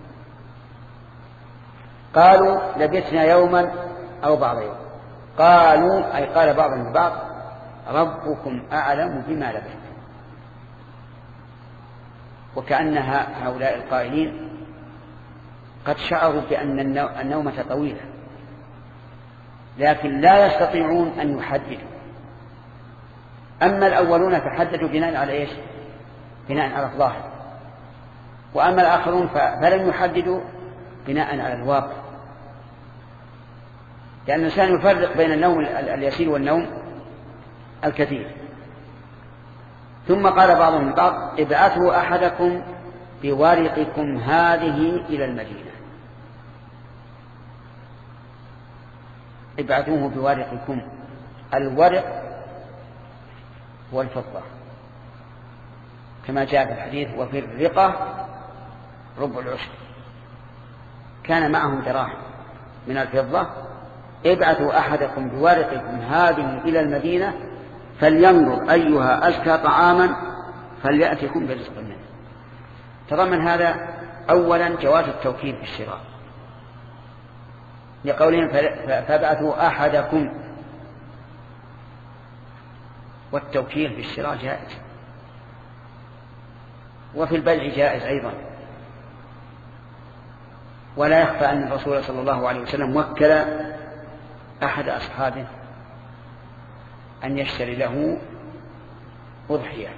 Speaker 4: قالوا لبثنا يوما أو بعض يوم. قالوا أي قال بعضهم البعض: ربكم أعلم بما لبثتم. وكأن هؤلاء القائلين قد شعروا بأن النومة طويلة، لكن لا يستطيعون أن يحددوا. أما الأولون فحددوا بناء على إيش؟ بناء على الظاهر، وأما الآخرون فلم يحددوا بناء على الواقع، لأن الإنسان يفرق بين النوم اليسير والنوم الكثير. ثم قال بعضهم البعض: ابعثوا أحدكم بورقكم هذه إلى المدينة. ابعثوه بورقكم. الورق والفضة كما جاء في الحديث: وفي الرقة ربع العشر. كان معهم دراهم من الفضة. ابعثوا أحدكم بورقكم هذه إلى المدينة فلينظر أيها أزكى طعاما فليأتكم برزق منه. تضمن هذا أولا جواز التوكيل في الشراء، لقولهم فابعثوا أحدكم، والتوكيل في الشراء جائز، وفي البيع جائز أيضا. ولا يخفى أن الرسول صلى الله عليه وسلم وكل أحد أصحابه أن يشتري له أضحية،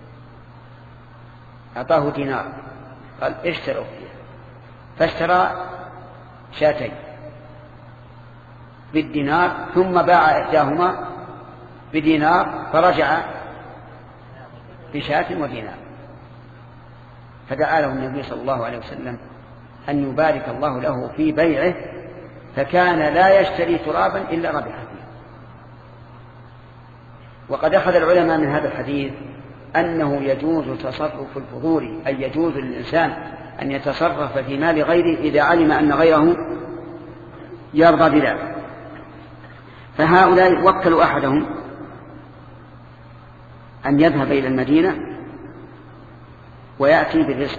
Speaker 4: أعطاه دينار قال: اشتري أضحية، فاشترى شاتين بالدينار، ثم باع إحداهما بدينار فرجع بشاة ودينار، فدعا له النبي صلى الله عليه وسلم أن يبارك الله له في بيعه، فكان لا يشتري ترابا إلا ربح فيه. وقد أخذ العلماء من هذا الحديث أنه يجوز تصرف الفضول، أي يجوز للإنسان أن يتصرف في مال غيره إذا علم أن غيره يرضى بذلك. فهؤلاء وكلوا أحدهم أن يذهب إلى المدينة ويأتي بالرزق.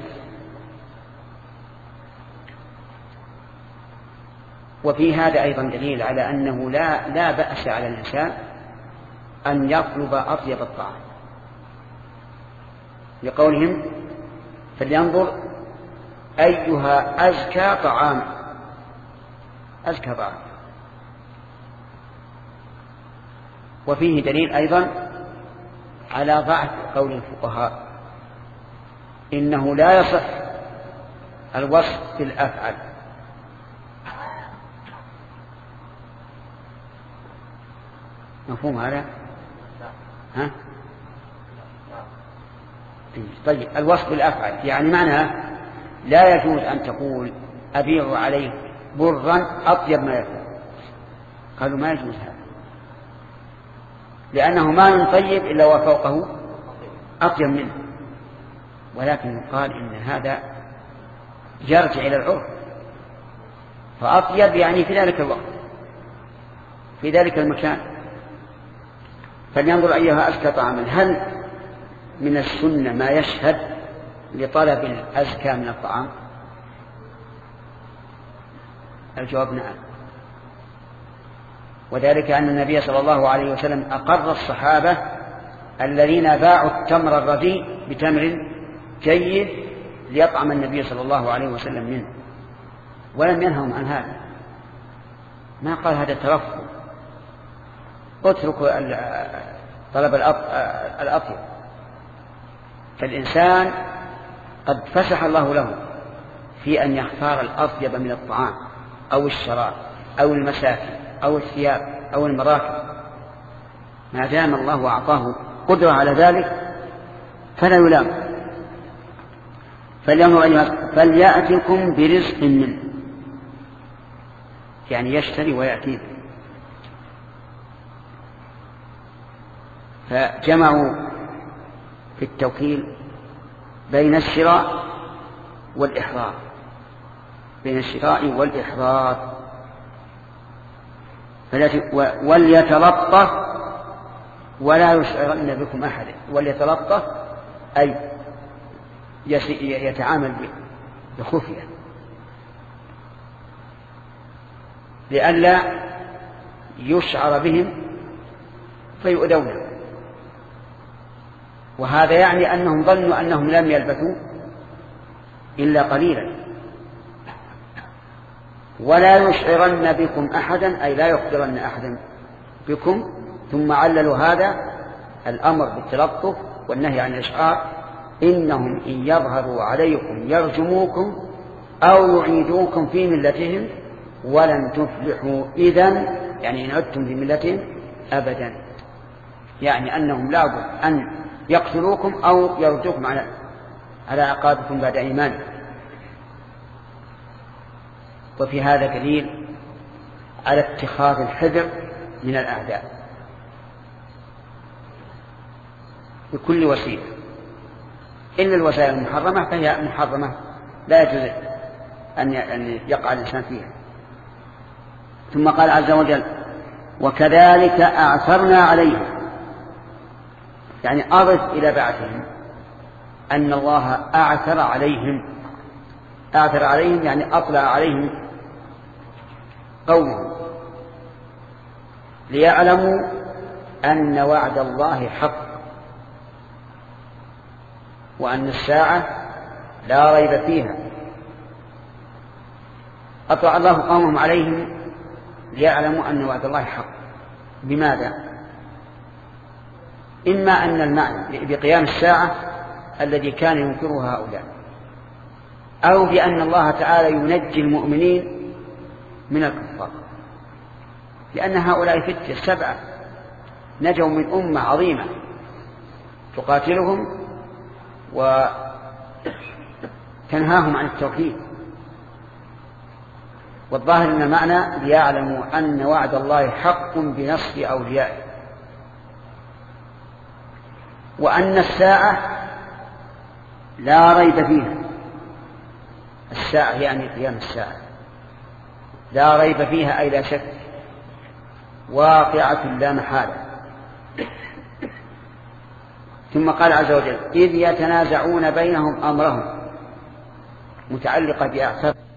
Speaker 4: وفي هذا أيضا دليل على أنه لا, لا بأس على الإنسان أن يطلب أطيب الطعام، لقولهم فلينظر أيها أزكى طعام. أزكى طعام. وفيه دليل أيضا على ضعف قول الفقهاء إنه لا يصح الوصف بالأفعل. مفهوم هذا؟ ها؟ طيب، الوصف بالأفعل يعني معنى لا يجوز أن تقول أبيع عليك برا أطيب ما يكون. قالوا ما يجوز هذا، لأنه ما طيب إلا وفوقه أطيب منه. ولكن قال إن هذا يرجع إلى العرف، فأطيب يعني في ذلك الوقت في ذلك المكان. فلينظر أيها أزكى طعاما. هل من السنة ما يشهد لطلب الأزكى من الطعام؟ الجواب نعم، وذلك أن النبي صلى الله عليه وسلم أقر الصحابة الذين باعوا التمر الرديء بتمر جيد ليطعم النبي صلى الله عليه وسلم منه، ولم ينههم عن هذا. ما قال هذا ترفض، اتركوا طلب الأطيب. فالإنسان قد فسح الله له في أن يختار الأطيب من الطعام أو الشراب أو المساكن أو الثياب أو المراكب، ما دام الله أعطاه قدرة على ذلك فلا يلام. فليأتكم برزق منه، يعني يشتري ويأتي. فجمعوا في التوكيل بين الشراء والإحرار بين الشراء والإحرار. وليتلطف ولا يشعرن بكم أحد. وليتلطف أي يتعامل بخفية لئلا يشعر بهم فيؤذون. وهذا يعني أنهم ظنوا أنهم لم يلبثوا إلا قليلا. ولا يشعرن بكم أحدا أي لا يخبرن أحدا بكم. ثم عللوا هذا الأمر بالتلطف والنهي عن الإشعار: إنهم إن يظهروا عليكم يرجموكم أو يعيدوكم في ملتهم ولن تفلحوا إذن، يعني إن عدتم في ملتهم أبدا، يعني أنهم لابد أن يقتلوكم أو يردوكم على على عقابكم بعد إيمانكم. وفي هذا دليل على اتخاذ الحذر من الأعداء بكل وسيلة، إلا الوسائل المحرمة فهي محرمة لا يجوز أن يقع الإنسان فيها. ثم قال عز وجل: وكذلك أعثرنا عليهم، يعني أضف إلى بعثهم أن الله أعثر عليهم. أعثر عليهم يعني أطلع عليهم قومهم ليعلموا أن وعد الله حق وأن الساعة لا ريب فيها. أطلع الله قومهم عليهم ليعلموا أن وعد الله حق. بماذا؟ إما أن المعنى بقيام الساعة الذي كان ينكرها هؤلاء، أو بأن الله تعالى ينجي المؤمنين من الكفار، لأن هؤلاء فتية سبعة نجوا من أمة عظيمة تقاتلهم وتنهاهم عن التوحيد. والظاهر أن المعنى ليعلموا أن وعد الله حق بنصر أوليائه، وأن الساعة لا ريب فيها. الساعة يعني قيام الساعة لا ريب فيها أي لا شك، واقعة لا محالة. ثم قال عز وجل: إذ يتنازعون بينهم أمرهم، متعلقة بأعثار